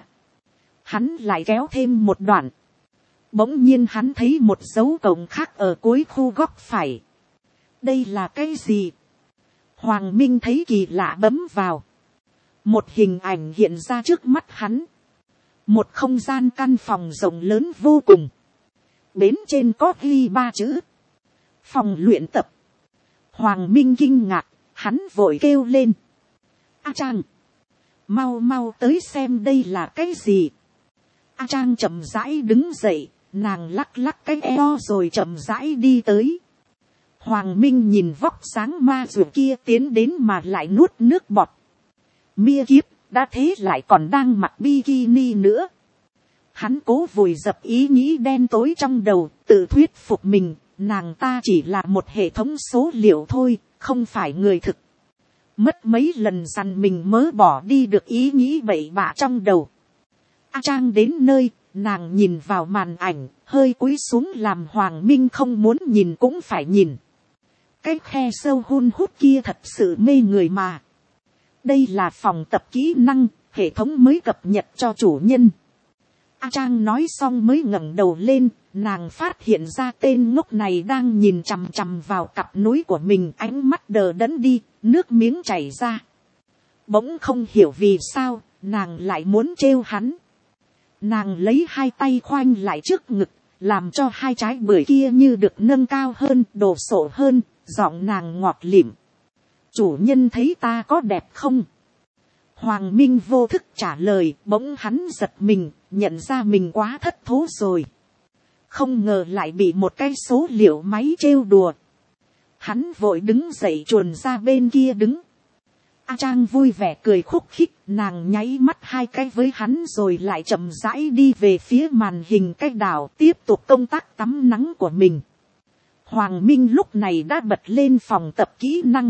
Hắn lại kéo thêm một đoạn. Bỗng nhiên hắn thấy một dấu cộng khác ở cuối khu góc phải. Đây là cái gì? Hoàng Minh thấy kỳ lạ bấm vào. Một hình ảnh hiện ra trước mắt hắn. Một không gian căn phòng rộng lớn vô cùng. Bên trên có ghi 3 chữ. Phòng luyện tập. Hoàng Minh kinh ngạc, hắn vội kêu lên. A Trang, mau mau tới xem đây là cái gì. A Trang chậm rãi đứng dậy, nàng lắc lắc cái eo rồi chậm rãi đi tới. Hoàng Minh nhìn vóc sáng ma dược kia tiến đến mà lại nuốt nước bọt. Mia kiếp, đã thế lại còn đang mặc bikini nữa. Hắn cố vùi dập ý nghĩ đen tối trong đầu, tự thuyết phục mình, nàng ta chỉ là một hệ thống số liệu thôi, không phải người thực. Mất mấy lần dằn mình mới bỏ đi được ý nghĩ bậy bạ trong đầu. A Trang đến nơi, nàng nhìn vào màn ảnh, hơi cúi xuống làm Hoàng Minh không muốn nhìn cũng phải nhìn. Cái khe sâu hun hút kia thật sự mê người mà. Đây là phòng tập kỹ năng, hệ thống mới cập nhật cho chủ nhân. A Trang nói xong mới ngẩng đầu lên, nàng phát hiện ra tên ngốc này đang nhìn chằm chằm vào cặp núi của mình, ánh mắt đờ đẫn đi, nước miếng chảy ra. Bỗng không hiểu vì sao, nàng lại muốn trêu hắn. Nàng lấy 2 tay khoanh lại trước ngực, làm cho 2 trái bưởi kia như được nâng cao hơn, đồ sộ hơn, giọng nàng ngọt lịm. Chủ nhân thấy ta có đẹp không? Hoàng Minh vô thức trả lời, bỗng hắn giật mình, nhận ra mình quá thất thố rồi. Không ngờ lại bị một cái số liệu máy trêu đùa. Hắn vội đứng dậy chuồn ra bên kia đứng. A Trang vui vẻ cười khúc khích, nàng nháy mắt 2 cái với hắn rồi lại chậm rãi đi về phía màn hình cái đảo, tiếp tục công tác tắm nắng của mình. Hoàng Minh lúc này đã bật lên phòng tập kỹ năng.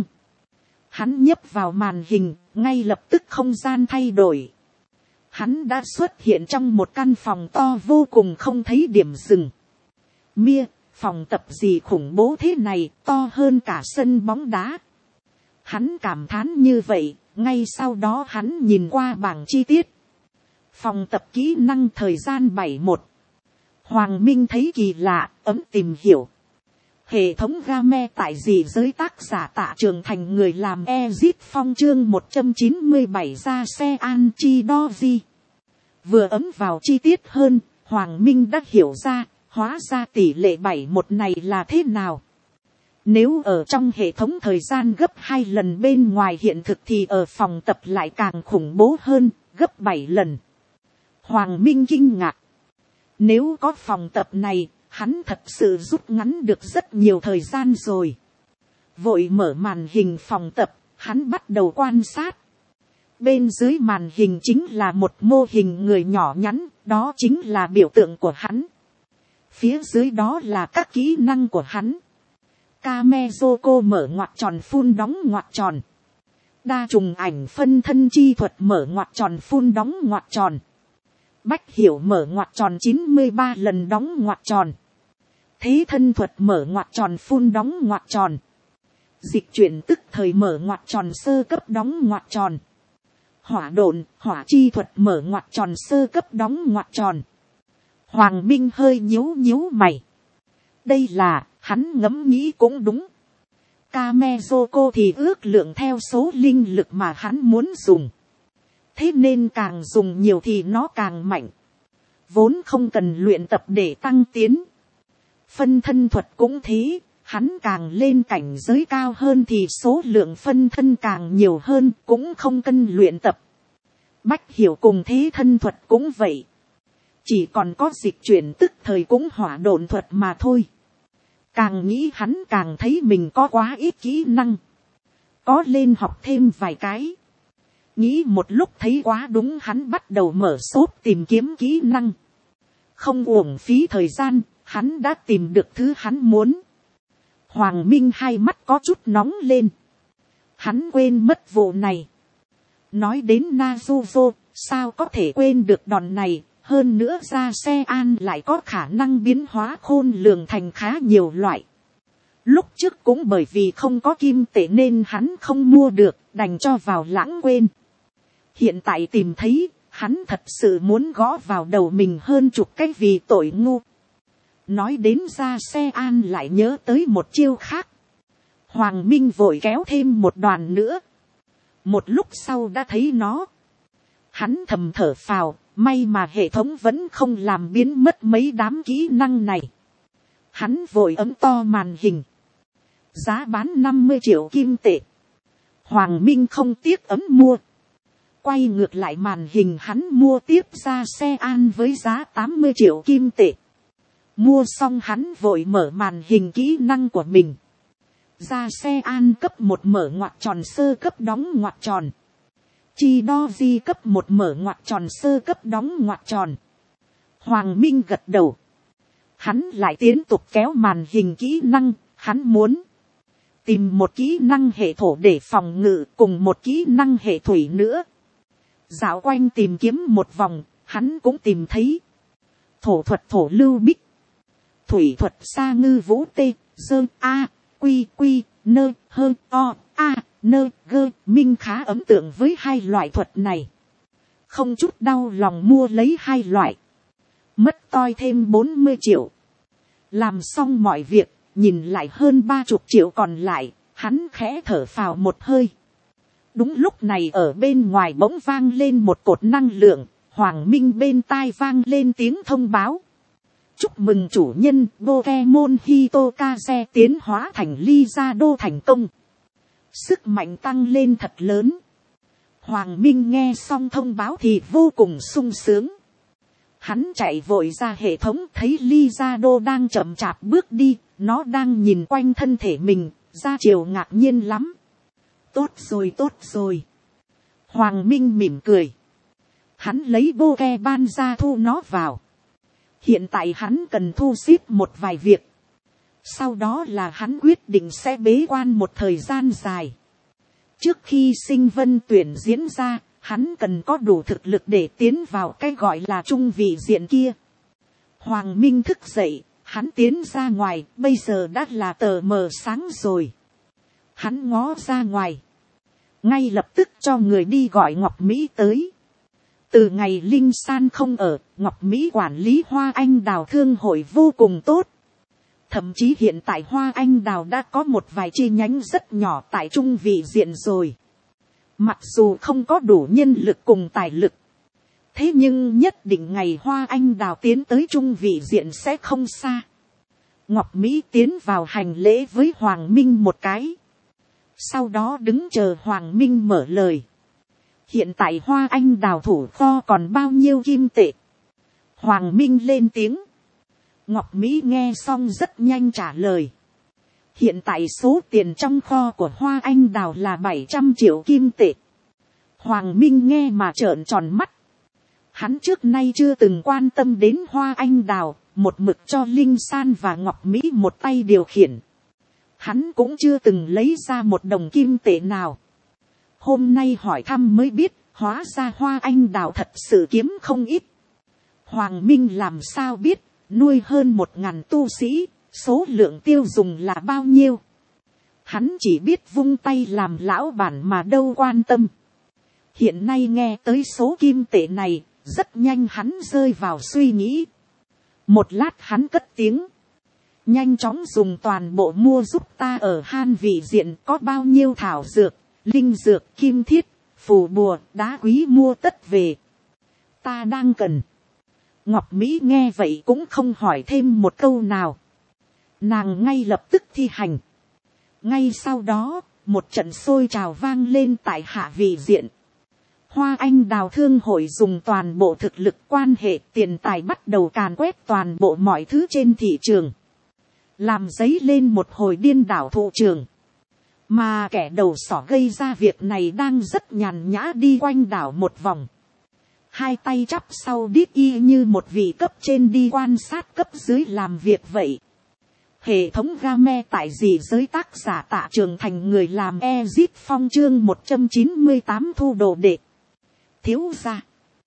Hắn nhấp vào màn hình, ngay lập tức không gian thay đổi. Hắn đã xuất hiện trong một căn phòng to vô cùng không thấy điểm dừng. Mia, phòng tập gì khủng bố thế này, to hơn cả sân bóng đá. Hắn cảm thán như vậy, ngay sau đó hắn nhìn qua bảng chi tiết. Phòng tập kỹ năng thời gian 71. Hoàng Minh thấy kỳ lạ, ấm tìm hiểu. Hệ thống game tại gì giới tác giả Tạ Trường Thành người làm Ezit Phong chương 197 ra xe Anchidoji. Vừa ấm vào chi tiết hơn, Hoàng Minh đã hiểu ra, hóa ra tỷ lệ 71 này là thế nào. Nếu ở trong hệ thống thời gian gấp 2 lần bên ngoài hiện thực thì ở phòng tập lại càng khủng bố hơn, gấp 7 lần. Hoàng Minh kinh ngạc. Nếu có phòng tập này, hắn thật sự rút ngắn được rất nhiều thời gian rồi. Vội mở màn hình phòng tập, hắn bắt đầu quan sát. Bên dưới màn hình chính là một mô hình người nhỏ nhắn, đó chính là biểu tượng của hắn. Phía dưới đó là các kỹ năng của hắn. Kamezoko mở ngoặc tròn phun đóng ngoặc tròn. Đa trùng ảnh phân thân chi thuật mở ngoặc tròn phun đóng ngoặc tròn. Bách hiểu mở ngoặc tròn 93 lần đóng ngoặc tròn. Thế thân thuật mở ngoặc tròn phun đóng ngoặc tròn. Dịch chuyển tức thời mở ngoặc tròn sơ cấp đóng ngoặc tròn. hỏa độn, hỏa chi thuật mở ngoặc tròn sơ cấp đóng ngoặc tròn. Hoàng Minh hơi nhíu nhíu mày. Đây là, hắn ngẫm nghĩ cũng đúng. Kamezoko thì ước lượng theo số linh lực mà hắn muốn dùng. Thế nên càng dùng nhiều thì nó càng mạnh. Vốn không cần luyện tập để tăng tiến. Phân thân thuật cũng thế, hắn càng lên cảnh giới cao hơn thì số lượng phân thân càng nhiều hơn, cũng không cần luyện tập. Bách hiểu cùng thế thân thuật cũng vậy. Chỉ còn có dịch chuyển tức thời cũng hỏa độn thuật mà thôi. Càng nghĩ hắn càng thấy mình có quá ít kỹ năng. Có lên học thêm vài cái. Nghĩ một lúc thấy quá đúng, hắn bắt đầu mở shop tìm kiếm kỹ năng. Không uổng phí thời gian, hắn đã tìm được thứ hắn muốn. Hoàng Minh hai mắt có chút nóng lên. Hắn quên mất vụ này. Nói đến Naruto, sao có thể quên được đòn này. Hơn nữa ra xe an lại có khả năng biến hóa khôn lường thành khá nhiều loại. Lúc trước cũng bởi vì không có kim tệ nên hắn không mua được, đành cho vào lãng quên. Hiện tại tìm thấy, hắn thật sự muốn gõ vào đầu mình hơn chục cái vì tội ngu. Nói đến ra xe an lại nhớ tới một chiêu khác. Hoàng Minh vội kéo thêm một đoàn nữa. Một lúc sau đã thấy nó. Hắn thầm thở phào, may mà hệ thống vẫn không làm biến mất mấy đám kỹ năng này. Hắn vội ấm to màn hình. Giá bán 50 triệu kim tệ. Hoàng Minh không tiếc ấm mua. Quay ngược lại màn hình, hắn mua tiếp ra xe an với giá 80 triệu kim tệ. Mua xong hắn vội mở màn hình kỹ năng của mình. Ra xe an cấp 1 mở ngoặc tròn sơ cấp đóng ngoặc tròn. Chi đo di cấp 1 mở ngoặc tròn sơ cấp đóng ngoặc tròn. Hoàng Minh gật đầu. Hắn lại tiếp tục kéo màn hình kỹ năng. Hắn muốn tìm một kỹ năng hệ thổ để phòng ngự cùng một kỹ năng hệ thủy nữa. Dạo quanh tìm kiếm một vòng, hắn cũng tìm thấy. Thổ thuật thổ lưu bích. Thủy thuật sa ngư vũ tê, dơ a, quy quy, nơ, hơ, o, a, nơ, gơ. Minh khá ấn tượng với hai loại thuật này. Không chút đau lòng mua lấy hai loại. Mất toi thêm 40 triệu. Làm xong mọi việc, nhìn lại hơn 30 triệu còn lại, hắn khẽ thở phào một hơi. Đúng lúc này ở bên ngoài bỗng vang lên một cột năng lượng. Hoàng Minh bên tai vang lên tiếng thông báo. Chúc mừng chủ nhân Pokemon Hitokaze tiến hóa thành Lizardo thành công. Sức mạnh tăng lên thật lớn. Hoàng Minh nghe xong thông báo thì vô cùng sung sướng. Hắn chạy vội ra hệ thống, thấy Lizardo đang chậm chạp bước đi. Nó đang nhìn quanh thân thể mình, ra chiều ngạc nhiên lắm. Tốt rồi, tốt rồi. Hoàng Minh mỉm cười. Hắn lấy Pokemon ra thu nó vào. Hiện tại hắn cần thu xếp một vài việc. Sau đó là hắn quyết định sẽ bế quan một thời gian dài. Trước khi sinh vân tuyển diễn ra, hắn cần có đủ thực lực để tiến vào cái gọi là trung vị diện kia. Hoàng Minh thức dậy, hắn tiến ra ngoài, bây giờ đã là tờ mờ sáng rồi. Hắn ngó ra ngoài. Ngay lập tức cho người đi gọi Ngọc Mỹ tới. Từ ngày Linh San không ở, Ngọc Mỹ quản lý Hoa Anh Đào thương hội vô cùng tốt. Thậm chí hiện tại Hoa Anh Đào đã có một vài chi nhánh rất nhỏ tại trung vị diện rồi. Mặc dù không có đủ nhân lực cùng tài lực. Thế nhưng nhất định ngày Hoa Anh Đào tiến tới trung vị diện sẽ không xa. Ngọc Mỹ tiến vào hành lễ với Hoàng Minh một cái. Sau đó đứng chờ Hoàng Minh mở lời. Hiện tại Hoa Anh Đào thủ kho còn bao nhiêu kim tệ? Hoàng Minh lên tiếng. Ngọc Mỹ nghe xong rất nhanh trả lời. Hiện tại số tiền trong kho của Hoa Anh Đào là 700 triệu kim tệ. Hoàng Minh nghe mà trợn tròn mắt. Hắn trước nay chưa từng quan tâm đến Hoa Anh Đào, một mực cho Linh San và Ngọc Mỹ một tay điều khiển. Hắn cũng chưa từng lấy ra một đồng kim tệ nào. Hôm nay hỏi thăm mới biết, hóa ra Hoa Anh Đào thật sự kiếm không ít. Hoàng Minh làm sao biết, nuôi hơn 1000 tu sĩ, số lượng tiêu dùng là bao nhiêu. Hắn chỉ biết vung tay làm lão bản mà đâu quan tâm. Hiện nay nghe tới số kim tệ này, rất nhanh hắn rơi vào suy nghĩ. Một lát hắn cất tiếng. Nhanh chóng dùng toàn bộ mua giúp ta ở Han vị diện có bao nhiêu thảo dược, linh dược, kim thiết, phù bùa, đá quý mua tất về. Ta đang cần. Ngọc Mỹ nghe vậy cũng không hỏi thêm một câu nào. Nàng ngay lập tức thi hành. Ngay sau đó, một trận sôi trào vang lên tại hạ vị diện. Hoa Anh Đào Thương hội dùng toàn bộ thực lực, quan hệ, tiền tài bắt đầu càn quét toàn bộ mọi thứ trên thị trường. Làm dấy lên một hồi điên đảo thị trường. Mà kẻ đầu sỏ gây ra việc này đang rất nhàn nhã đi quanh đảo một vòng. Hai tay chắp sau đít y như một vị cấp trên đi quan sát cấp dưới làm việc vậy. Hệ thống game tại dị giới, tác giả Tạ Trường Thành, người làm Ezit Phong, chương 198 thu đồ đệ. Thiếu gia.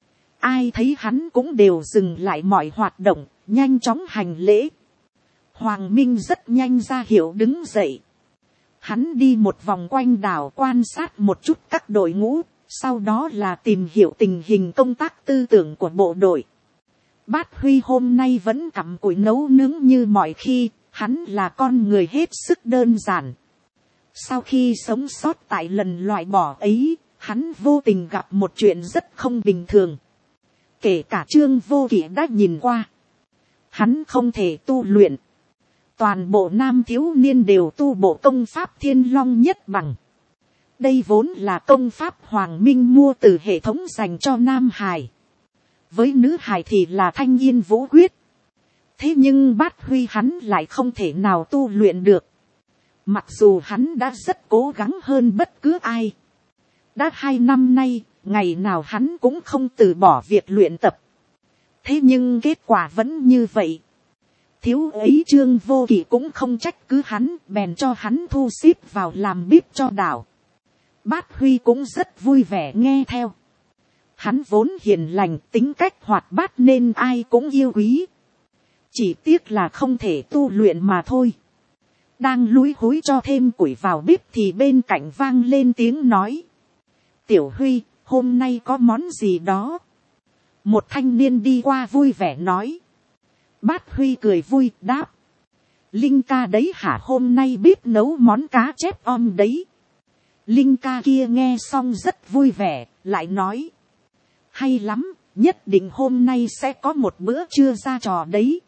Ai thấy hắn cũng đều dừng lại mọi hoạt động, nhanh chóng hành lễ. Hoàng Minh rất nhanh ra hiệu đứng dậy. Hắn đi một vòng quanh đảo quan sát một chút các đội ngũ, sau đó là tìm hiểu tình hình công tác tư tưởng của bộ đội. Bát Huy hôm nay vẫn cặm cụi nấu nướng như mọi khi, hắn là con người hết sức đơn giản. Sau khi sống sót tại lần loại bỏ ấy, hắn vô tình gặp một chuyện rất không bình thường. Kể cả Trương Vô Kỵ đã nhìn qua. Hắn không thể tu luyện. Toàn bộ nam thiếu niên đều tu bộ công pháp Thiên Long Nhất Bằng. Đây vốn là công pháp Hoàng Minh mua từ hệ thống dành cho nam hài. Với nữ hài thì là Thanh Yên Vũ Quyết. Thế nhưng Bát Huy hắn lại không thể nào tu luyện được. Mặc dù hắn đã rất cố gắng hơn bất cứ ai. Đã 2 năm nay, ngày nào hắn cũng không từ bỏ việc luyện tập. Thế nhưng kết quả vẫn như vậy. Thiếu ấy Trương Vô Kỵ cũng không trách cứ hắn, bèn cho hắn thu xếp vào làm bếp cho đảo. Bát Huy cũng rất vui vẻ nghe theo. Hắn vốn hiền lành, tính cách hoạt bát nên ai cũng yêu quý. Chỉ tiếc là không thể tu luyện mà thôi. Đang lúi húi cho thêm củi vào bếp thì bên cạnh vang lên tiếng nói. Tiểu Huy, hôm nay có món gì đó? Một thanh niên đi qua vui vẻ nói. Bát Huy cười vui đáp. Linh ca đấy hả, hôm nay bếp nấu món cá chép om đấy. Linh ca kia nghe xong rất vui vẻ, lại nói. Hay lắm, nhất định hôm nay sẽ có một bữa trưa ra trò đấy.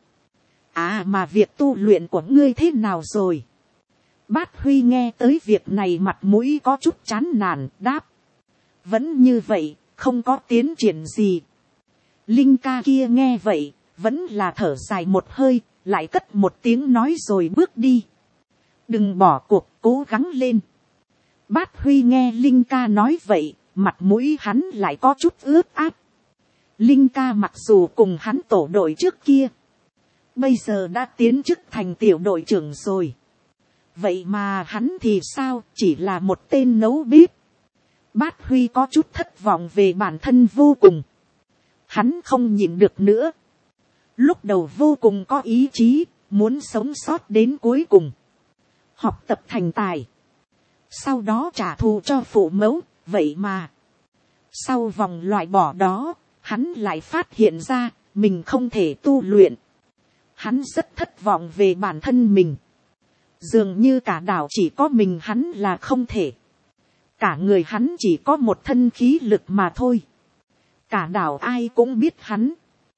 À mà việc tu luyện của ngươi thế nào rồi? Bát Huy nghe tới việc này mặt mũi có chút chán nản, đáp. Vẫn như vậy, không có tiến triển gì. Linh ca kia nghe vậy, vẫn là thở dài một hơi, lại cất một tiếng nói rồi bước đi. Đừng bỏ cuộc, cố gắng lên. Bát Huy nghe Linh ca nói vậy, mặt mũi hắn lại có chút ướt át. Linh ca mặc dù cùng hắn tổ đội trước kia, bây giờ đã tiến chức thành tiểu đội trưởng rồi. Vậy mà hắn thì sao, chỉ là một tên nấu bếp. Bát Huy có chút thất vọng về bản thân vô cùng. Hắn không nhịn được nữa. Lúc đầu vô cùng có ý chí, muốn sống sót đến cuối cùng. Học tập thành tài. Sau đó trả thù cho phụ mẫu, vậy mà. Sau vòng loại bỏ đó, hắn lại phát hiện ra, mình không thể tu luyện. Hắn rất thất vọng về bản thân mình. Dường như cả đảo chỉ có mình hắn là không thể. Cả người hắn chỉ có một thân khí lực mà thôi. Cả đảo ai cũng biết hắn.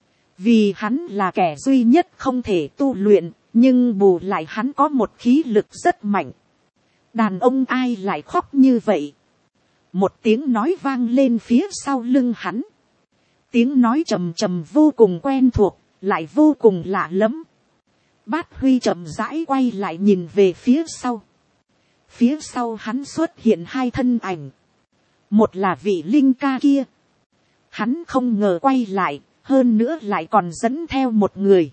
Vì hắn là kẻ duy nhất không thể tu luyện, nhưng bù lại hắn có một khí lực rất mạnh. Đàn ông ai lại khóc như vậy? Một tiếng nói vang lên phía sau lưng hắn. Tiếng nói trầm trầm vô cùng quen thuộc, lại vô cùng lạ lẫm. Bát Huy chậm rãi quay lại nhìn về phía sau. Phía sau hắn xuất hiện 2 thân ảnh. Một là vị Linh ca kia. Hắn không ngờ quay lại, hơn nữa lại còn dẫn theo một người.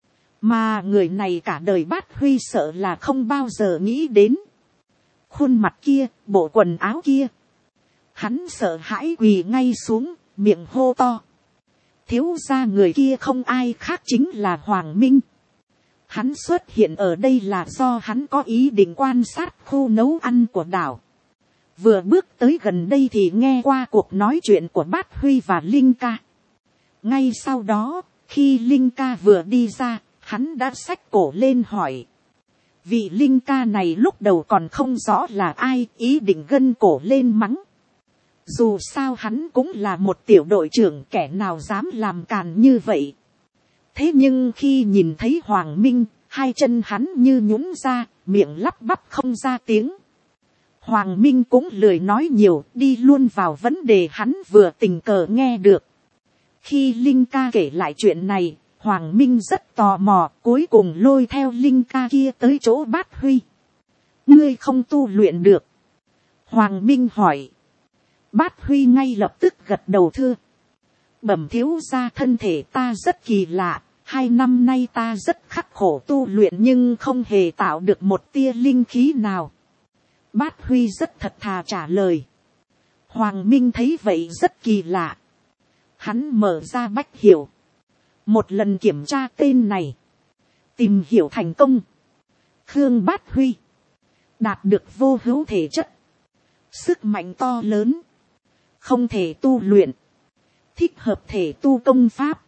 Mà người này cả đời Bát Huy sợ là không bao giờ nghĩ đến. Khuôn mặt kia, bộ quần áo kia. Hắn sợ hãi quỳ ngay xuống, miệng hô to. Thiếu gia người kia không ai khác chính là Hoàng Minh. Hắn xuất hiện ở đây là do hắn có ý định quan sát khu nấu ăn của đảo. Vừa bước tới gần đây thì nghe qua cuộc nói chuyện của Bát Huy và Linh Ca. Ngay sau đó, khi Linh Ca vừa đi ra, hắn đã xách cổ lên hỏi. Vị Linh Ca này lúc đầu còn không rõ là ai, ý định gân cổ lên mắng. Dù sao hắn cũng là một tiểu đội trưởng, kẻ nào dám làm càn như vậy. Thế nhưng khi nhìn thấy Hoàng Minh, hai chân hắn như nhũn ra, miệng lắp bắp không ra tiếng. Hoàng Minh cũng lười nói nhiều, đi luôn vào vấn đề hắn vừa tình cờ nghe được. Khi Linh Ca kể lại chuyện này, Hoàng Minh rất tò mò, cuối cùng lôi theo Linh Ca kia tới chỗ Bát Huy. Ngươi không tu luyện được. Hoàng Minh hỏi. Bát Huy ngay lập tức gật đầu thưa. Bẩm thiếu gia, thân thể ta rất kỳ lạ. 2 năm nay ta rất khắc khổ tu luyện nhưng không hề tạo được một tia linh khí nào. Bát Huy rất thật thà trả lời. Hoàng Minh thấy vậy rất kỳ lạ. Hắn mở ra bách hiểu. Một lần kiểm tra tên này. Tìm hiểu thành công. Khương Bát Huy. Đạt được vô hữu thể chất. Sức mạnh to lớn. Không thể tu luyện. Thích hợp thể tu công pháp.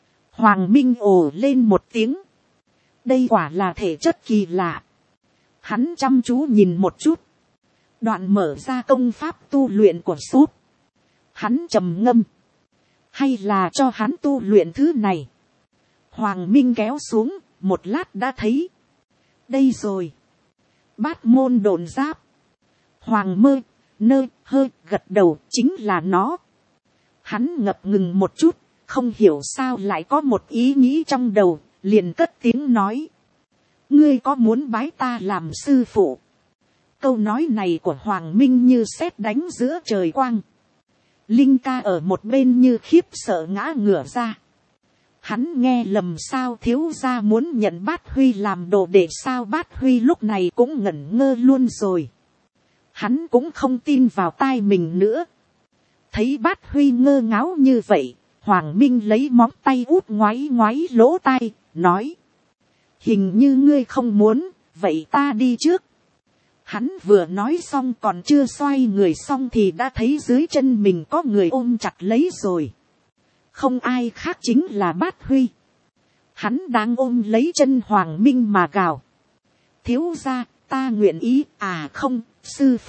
Hoàng Minh ồ lên một tiếng. Đây quả là thể chất kỳ lạ. Hắn chăm chú nhìn một chút. Đoạn mở ra công pháp tu luyện của sốt. Hắn trầm ngâm. Hay là cho hắn tu luyện thứ này. Hoàng Minh kéo xuống, một lát đã thấy. Đây rồi. Bát môn độn giáp. Hoàng Mơ, Nơ, Hơ gật đầu, chính là nó. Hắn ngập ngừng một chút, không hiểu sao lại có một ý nghĩ trong đầu, liền cất tiếng nói. Ngươi có muốn bái ta làm sư phụ? Câu nói này của Hoàng Minh như sét đánh giữa trời quang. Linh Ca ở một bên như khiếp sợ ngã ngửa ra. Hắn nghe lầm sao, thiếu gia muốn nhận Bát Huy làm đồ đệ sao? Bát Huy lúc này cũng ngẩn ngơ luôn rồi. Hắn cũng không tin vào tai mình nữa. Thấy Bát Huy ngơ ngáo như vậy, Hoàng Minh lấy móng tay út ngoáy ngoáy lỗ tai, nói. Hình như ngươi không muốn, vậy ta đi trước. Hắn vừa nói xong còn chưa xoay người xong thì đã thấy dưới chân mình có người ôm chặt lấy rồi. Không ai khác chính là Bát Huy. Hắn đang ôm lấy chân Hoàng Minh mà gào. Thiếu gia, ta nguyện ý. À không, sư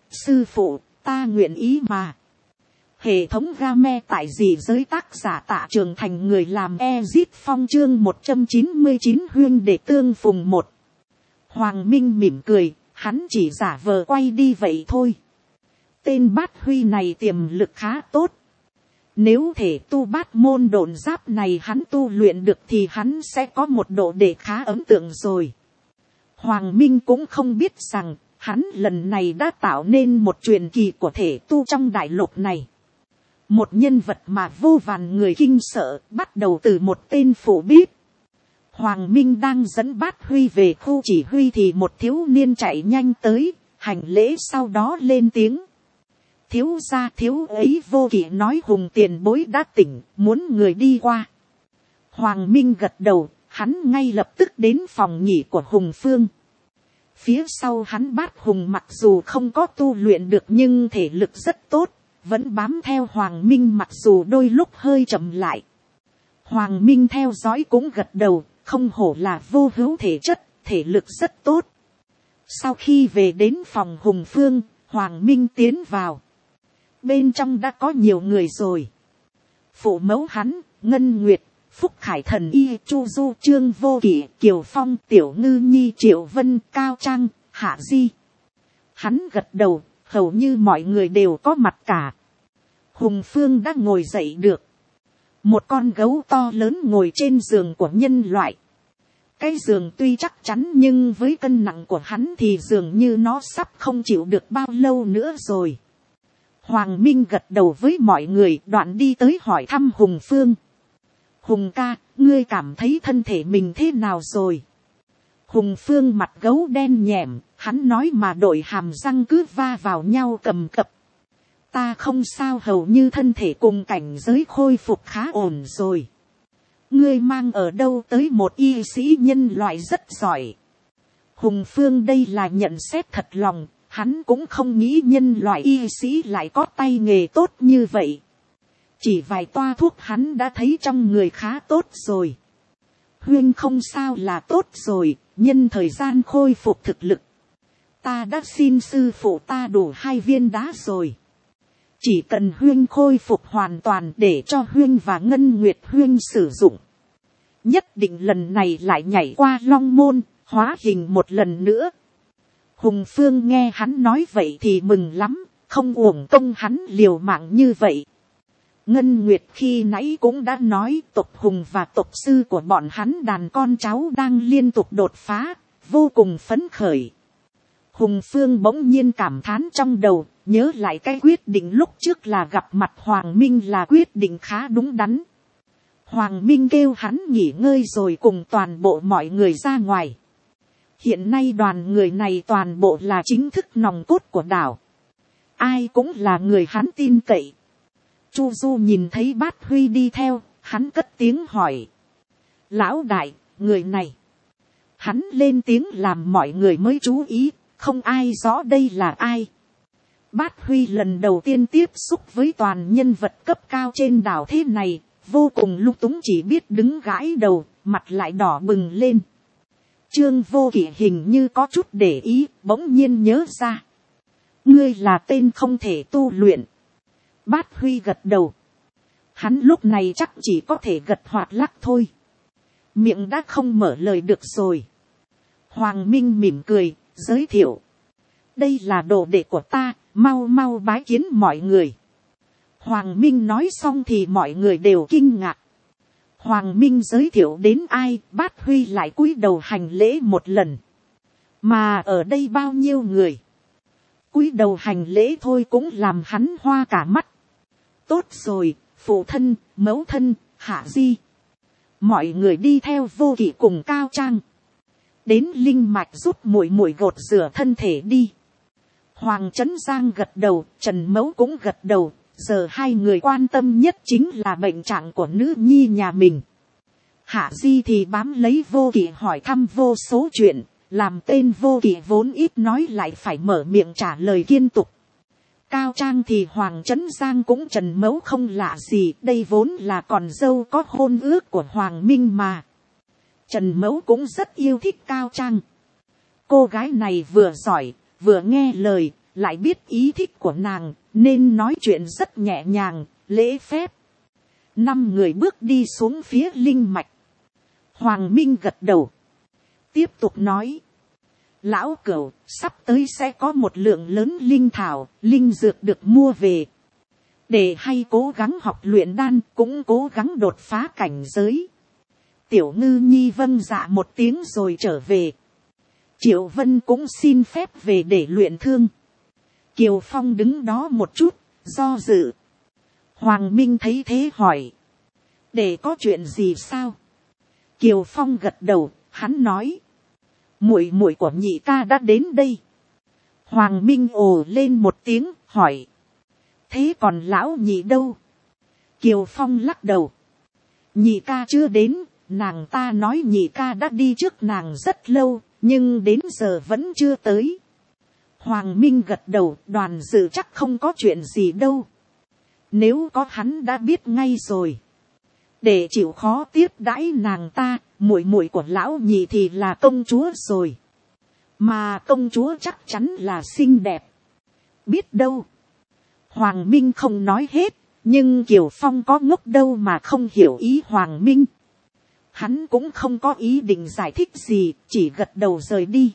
phụ, ta nguyện ý mà. Hệ thống game tại gì giới tác giả Tạ Trường Thành, người làm Ezit Phong, chương 199 huyên để tương phùng 1. Hoàng Minh mỉm cười, hắn chỉ giả vờ quay đi vậy thôi. Tên Bát Huy này tiềm lực khá tốt. Nếu thể tu bát môn độn giáp này hắn tu luyện được thì hắn sẽ có một độ đệ khá ấn tượng rồi. Hoàng Minh cũng không biết rằng hắn lần này đã tạo nên một truyền kỳ của thể tu trong đại lục này. Một nhân vật mà vô vàn người kinh sợ, bắt đầu từ một tên phụ bếp. Hoàng Minh đang dẫn Bát Huy về khu chỉ huy thì một thiếu niên chạy nhanh tới, hành lễ sau đó lên tiếng. Thiếu gia, thiếu ấy vô kỵ nói Hùng tiền bối đã tỉnh, muốn người đi qua. Hoàng Minh gật đầu, hắn ngay lập tức đến phòng nghỉ của Hùng Phương. Phía sau hắn Bát Hùng mặc dù không có tu luyện được nhưng thể lực rất tốt, vẫn bám theo Hoàng Minh mặc dù đôi lúc hơi chậm lại. Hoàng Minh theo dõi cũng gật đầu, không hổ là vô hữu thể chất, thể lực rất tốt. Sau khi về đến phòng Hùng Phương, Hoàng Minh tiến vào. Bên trong đã có nhiều người rồi. Phụ mẫu hắn, Ngân Nguyệt, Phúc Khải Thần Y, Chu Du, Trương Vô Kỵ, Kiều Phong, Tiểu Ngư Nhi, Triệu Vân, Cao Trang, Hạ Di. Hắn gật đầu, hầu như mọi người đều có mặt cả. Hùng Phương đã ngồi dậy được. Một con gấu to lớn ngồi trên giường của nhân loại. Cái giường tuy chắc chắn nhưng với cân nặng của hắn thì dường như nó sắp không chịu được bao lâu nữa rồi. Hoàng Minh gật đầu với mọi người, đoạn đi tới hỏi thăm Hùng Phương. Hùng ca, ngươi cảm thấy thân thể mình thế nào rồi? Hùng Phương mặt gấu đen nhẻm, hắn nói mà đội hàm răng cứ va vào nhau cầm cập. Ta không sao, hầu như thân thể cùng cảnh giới khôi phục khá ổn rồi. Ngươi mang ở đâu tới một y sĩ nhân loại rất giỏi. Hùng Phương đây là nhận xét thật lòng, Hắn cũng không nghĩ nhân loại y sĩ lại có tay nghề tốt như vậy. Chỉ vài toa thuốc hắn đã thấy trong người khá tốt rồi. Huyên không sao là tốt rồi, nhân thời gian khôi phục thực lực. Ta đã xin sư phụ ta đủ 2 viên đá rồi. Chỉ cần Huyên khôi phục hoàn toàn để cho Huyên và Ngân Nguyệt Huyên sử dụng. Nhất định lần này lại nhảy qua Long Môn, hóa hình một lần nữa. Hùng Phương nghe hắn nói vậy thì mừng lắm, không uổng công hắn liều mạng như vậy. Ngân Nguyệt khi nãy cũng đã nói tộc Hùng và tộc sư của bọn hắn đàn con cháu đang liên tục đột phá, vô cùng phấn khởi. Hùng Phương bỗng nhiên cảm thán trong đầu, nhớ lại cái quyết định lúc trước là gặp mặt Hoàng Minh là quyết định khá đúng đắn. Hoàng Minh kêu hắn nghỉ ngơi rồi cùng toàn bộ mọi người ra ngoài. Hiện nay đoàn người này toàn bộ là chính thức nòng cốt của đảo. Ai cũng là người hắn tin cậy. Chu Du nhìn thấy Bát Huy đi theo, hắn cất tiếng hỏi. Lão đại, người này. Hắn lên tiếng làm mọi người mới chú ý, không ai rõ đây là ai. Bát Huy lần đầu tiên tiếp xúc với toàn nhân vật cấp cao trên đảo thế này, vô cùng lung túng chỉ biết đứng gãi đầu, mặt lại đỏ bừng lên. Trương Vô Kỵ hình như có chút để ý, bỗng nhiên nhớ ra. Ngươi là tên không thể tu luyện. Bát Huy gật đầu. Hắn lúc này chắc chỉ có thể gật hoặc lắc thôi. Miệng đã không mở lời được rồi. Hoàng Minh mỉm cười, giới thiệu. Đây là đồ đệ của ta, mau mau bái kiến mọi người. Hoàng Minh nói xong thì mọi người đều kinh ngạc. Hoàng Minh giới thiệu đến ai, Bát Huy lại cúi đầu hành lễ một lần. Mà ở đây bao nhiêu người. Cúi đầu hành lễ thôi cũng làm hắn hoa cả mắt. Tốt rồi, phụ thân, mẫu thân, Hạ Di. Mọi người đi theo Vô Kỵ cùng Cao Trang. Đến linh mạch giúp muội muội gột rửa thân thể đi. Hoàng Trấn Giang gật đầu, Trần Mẫu cũng gật đầu. Giờ 2 người quan tâm nhất chính là bệnh trạng của nữ nhi nhà mình. Hạ Di thì bám lấy Vô Kỵ hỏi thăm vô số chuyện. Làm tên Vô Kỵ vốn ít nói lại phải mở miệng trả lời kiên tục. Cao Trang thì Hoàng Trấn Giang cũng Trần Mẫu không lạ gì. Đây vốn là con dâu có hôn ước của Hoàng Minh mà. Trần Mẫu cũng rất yêu thích Cao Trang. Cô gái này vừa giỏi, vừa nghe lời, lại biết ý thích của nàng, nên nói chuyện rất nhẹ nhàng, lễ phép. 5 người bước đi xuống phía linh mạch. Hoàng Minh gật đầu. Tiếp tục nói. Lão Cửu, sắp tới sẽ có một lượng lớn linh thảo, linh dược được mua về. Để hay cố gắng học luyện đan, cũng cố gắng đột phá cảnh giới. Tiểu Ngư Nhi vâng dạ một tiếng rồi trở về. Triệu Vân cũng xin phép về để luyện thương. Kiều Phong đứng đó một chút, do dự. Hoàng Minh thấy thế hỏi. Để có chuyện gì sao? Kiều Phong gật đầu, hắn nói. Muội muội của nhị ca đã đến đây. Hoàng Minh ồ lên một tiếng, hỏi. Thế còn lão nhị đâu? Kiều Phong lắc đầu. Nhị ca chưa đến, nàng ta nói nhị ca đã đi trước nàng rất lâu, nhưng đến giờ vẫn chưa tới. Hoàng Minh gật đầu, đoàn dự chắc không có chuyện gì đâu. Nếu có hắn đã biết ngay rồi. Để chịu khó tiếp đãi nàng ta, muội muội của lão nhị thì là công chúa rồi. Mà công chúa chắc chắn là xinh đẹp. Biết đâu. Hoàng Minh không nói hết, nhưng Kiều Phong có ngốc đâu mà không hiểu ý Hoàng Minh. Hắn cũng không có ý định giải thích gì, chỉ gật đầu rời đi.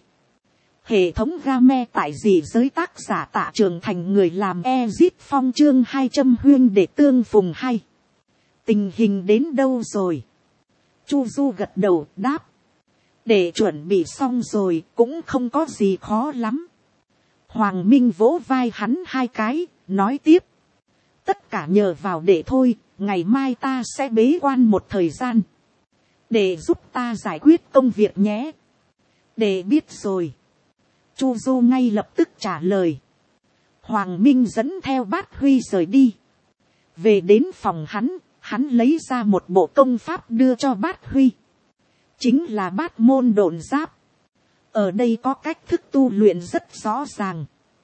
Hệ thống game tại dị giới tác giả Tạ Trường Thành người làm Ezit Phong chương 200 huyên để tương phùng hay. Tình hình đến đâu rồi? Chu Du gật đầu đáp. Để chuẩn bị xong rồi cũng không có gì khó lắm. Hoàng Minh vỗ vai hắn 2 cái, nói tiếp. Tất cả nhờ vào để thôi, ngày mai ta sẽ bế quan một thời gian. Để giúp ta giải quyết công việc nhé. Để biết rồi. Chu Du ngay lập tức trả lời. Hoàng Minh dẫn theo Bát Huy rời đi. Về đến phòng hắn lấy ra một bộ công pháp đưa cho Bát Huy. Chính là Bát Môn Độn Giáp. Ở đây có cách thức tu luyện rất rõ ràng.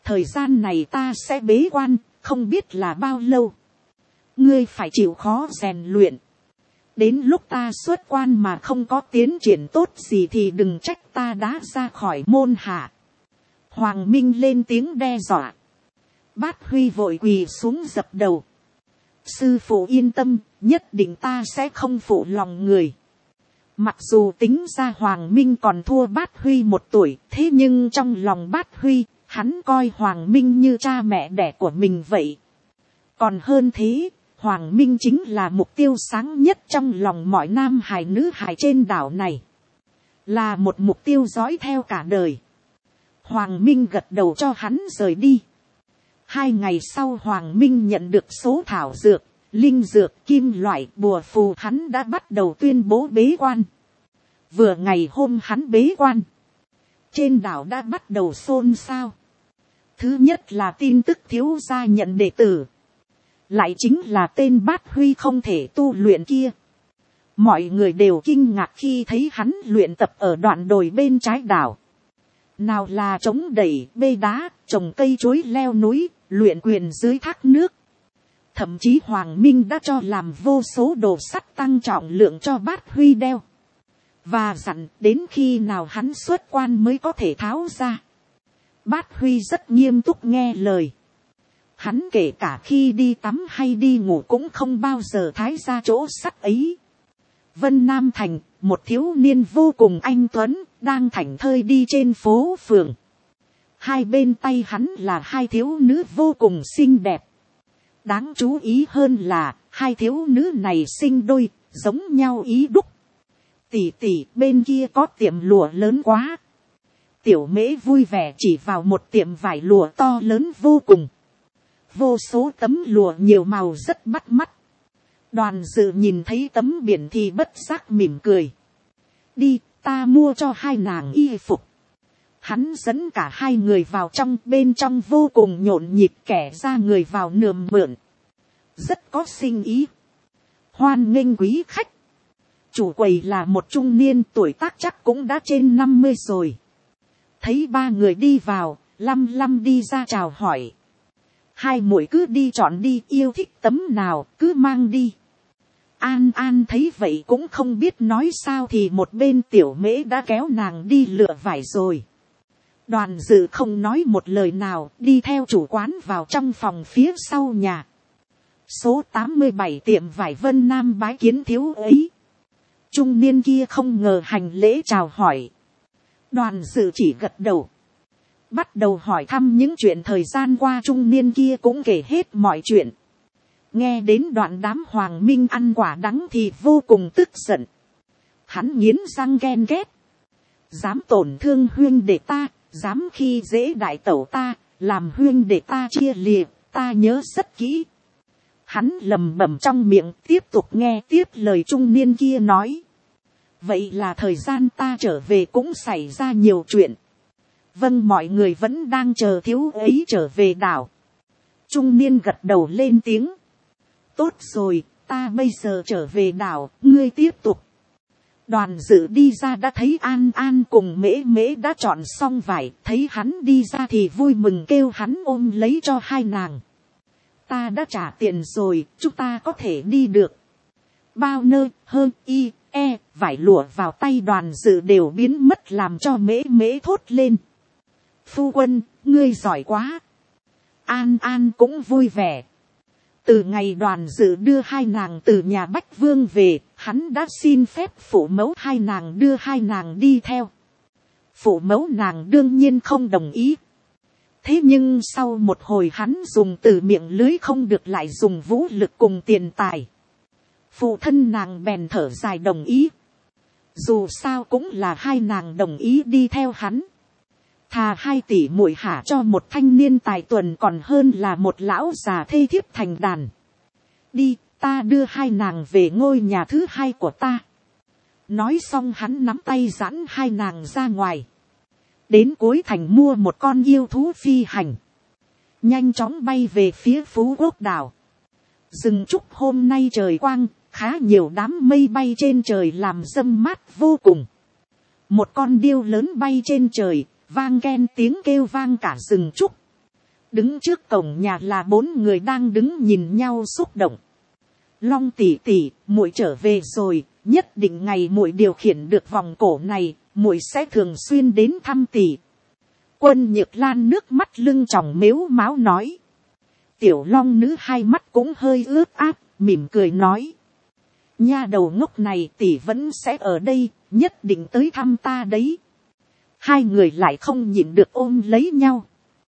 thời gian này ta sẽ bế quan, không biết là bao lâu. Ngươi phải chịu khó rèn luyện. Đến lúc ta xuất quan mà không có tiến triển tốt gì thì đừng trách ta đã ra khỏi môn hạ. Hoàng Minh lên tiếng đe dọa. Bát Huy vội quỳ xuống dập đầu. Sư phụ yên tâm, nhất định ta sẽ không phụ lòng người. Mặc dù tính ra Hoàng Minh còn thua Bát Huy 1 tuổi, thế nhưng trong lòng Bát Huy, hắn coi Hoàng Minh như cha mẹ đẻ của mình vậy. Còn hơn thế, Hoàng Minh chính là mục tiêu sáng nhất trong lòng mọi nam hài nữ hài trên đảo này. Là một mục tiêu dõi theo cả đời. Hoàng Minh gật đầu cho hắn rời đi. 2 ngày sau Hoàng Minh nhận được số thảo dược, linh dược, kim loại, bùa phù, hắn đã bắt đầu tuyên bố bế quan. Vừa ngày hôm hắn bế quan, trên đảo đã bắt đầu xôn xao. Thứ nhất là tin tức thiếu gia nhận đệ tử. Lại chính là tên Bát Huy không thể tu luyện kia. Mọi người đều kinh ngạc khi thấy hắn luyện tập ở đoạn đồi bên trái đảo. Nào là chống đẩy, bê đá, trồng cây chuối leo núi, luyện quyền dưới thác nước. Thậm chí Hoàng Minh đã cho làm vô số đồ sắt tăng trọng lượng cho Bát Huy đeo. Và dặn đến khi nào hắn xuất quan mới có thể tháo ra. Bát Huy rất nghiêm túc nghe lời. Hắn kể cả khi đi tắm hay đi ngủ cũng không bao giờ thái ra chỗ sắt ấy. Vân Nam Thành, một thiếu niên vô cùng anh tuấn, đang thảnh thơi đi trên phố phường. Hai bên tay hắn là 2 thiếu nữ vô cùng xinh đẹp. Đáng chú ý hơn là, 2 thiếu nữ này sinh đôi, giống nhau ý đúc. Tỷ tỷ, bên kia có tiệm lụa lớn quá. Tiểu Mễ vui vẻ chỉ vào một tiệm vải lụa to lớn vô cùng. Vô số tấm lụa nhiều màu rất bắt mắt. Đoàn Dự nhìn thấy tấm biển thì bất giác mỉm cười. Đi, ta mua cho 2 nàng y phục. Hắn dẫn cả 2 người vào trong, bên trong vô cùng nhộn nhịp, kẻ ra người vào nườm mượn. Rất có sinh ý. Hoan nghênh quý khách. Chủ quầy là một trung niên, tuổi tác chắc cũng đã trên 50 rồi. Thấy 3 người đi vào, lăm đi ra chào hỏi. 2 muội cứ đi chọn đi, yêu thích tấm nào cứ mang đi. An thấy vậy cũng không biết nói sao thì một bên Tiểu Mễ đã kéo nàng đi lựa vải rồi. Đoàn Dự không nói một lời nào, đi theo chủ quán vào trong phòng phía sau nhà. Số 87 tiệm vải Vân Nam bái kiến thiếu ấy. Trung niên kia không ngờ hành lễ chào hỏi. Đoàn Dự chỉ gật đầu. Bắt đầu hỏi thăm những chuyện thời gian qua, trung niên kia cũng kể hết mọi chuyện. Nghe đến đoạn đám Hoàng Minh ăn quả đắng thì vô cùng tức giận. Hắn nghiến răng ghen ghét. Dám tổn thương huynh đệ ta, dám khi dễ đại tẩu ta, làm huynh đệ ta chia lìa, ta nhớ rất kỹ. Hắn lầm bẩm trong miệng, tiếp tục nghe tiếp lời trung niên kia nói. Vậy là thời gian ta trở về cũng xảy ra nhiều chuyện. Vâng, mọi người vẫn đang chờ thiếu ấy trở về đảo. Trung niên gật đầu lên tiếng. Tốt rồi, ta bây giờ trở về đảo, ngươi tiếp tục. Đoàn Dự đi ra đã thấy An cùng Mễ đã chọn xong vải, thấy hắn đi ra thì vui mừng kêu hắn ôm lấy cho 2 nàng. Ta đã trả tiền rồi, chúng ta có thể đi được. Bao nơ, hơn y, e, vải lụa vào tay Đoàn Dự đều biến mất làm cho Mễ thốt lên. Phu quân, ngươi giỏi quá. An cũng vui vẻ. Từ ngày Đoàn Dự đưa 2 nàng từ nhà Bách Vương về, hắn đã xin phép phụ mẫu 2 nàng đưa 2 nàng đi theo. Phụ mẫu nàng đương nhiên không đồng ý. Thế nhưng sau một hồi hắn dùng từ miệng lưới không được lại dùng vũ lực cùng tiền tài. Phụ thân nàng bèn thở dài đồng ý. Dù sao cũng là 2 nàng đồng ý đi theo hắn. Thà 2 tỷ muội hả cho một thanh niên tài tuần còn hơn là một lão già thê thiếp thành đàn. Đi, ta đưa 2 nàng về ngôi nhà thứ 2 của ta. Nói xong hắn nắm tay dẫn 2 nàng ra ngoài. Đến cuối thành mua một con yêu thú phi hành. Nhanh chóng bay về phía Phú Quốc đảo. Rừng trúc hôm nay trời quang, khá nhiều đám mây bay trên trời làm râm mát vô cùng. Một con điêu lớn bay trên trời, vang ken tiếng kêu vang cả rừng trúc. Đứng trước cổng nhà là 4 người đang đứng nhìn nhau xúc động. Long tỷ tỷ, muội trở về rồi, nhất định ngày muội điều khiển được vòng cổ này, muội sẽ thường xuyên đến thăm tỷ. Quân Nhược Lan nước mắt lưng tròng mếu máo nói. Tiểu long nữ hai mắt cũng hơi ướt át, mỉm cười nói. Nha đầu ngốc này tỷ vẫn sẽ ở đây, nhất định tới thăm ta đấy. Hai người lại không nhịn được ôm lấy nhau.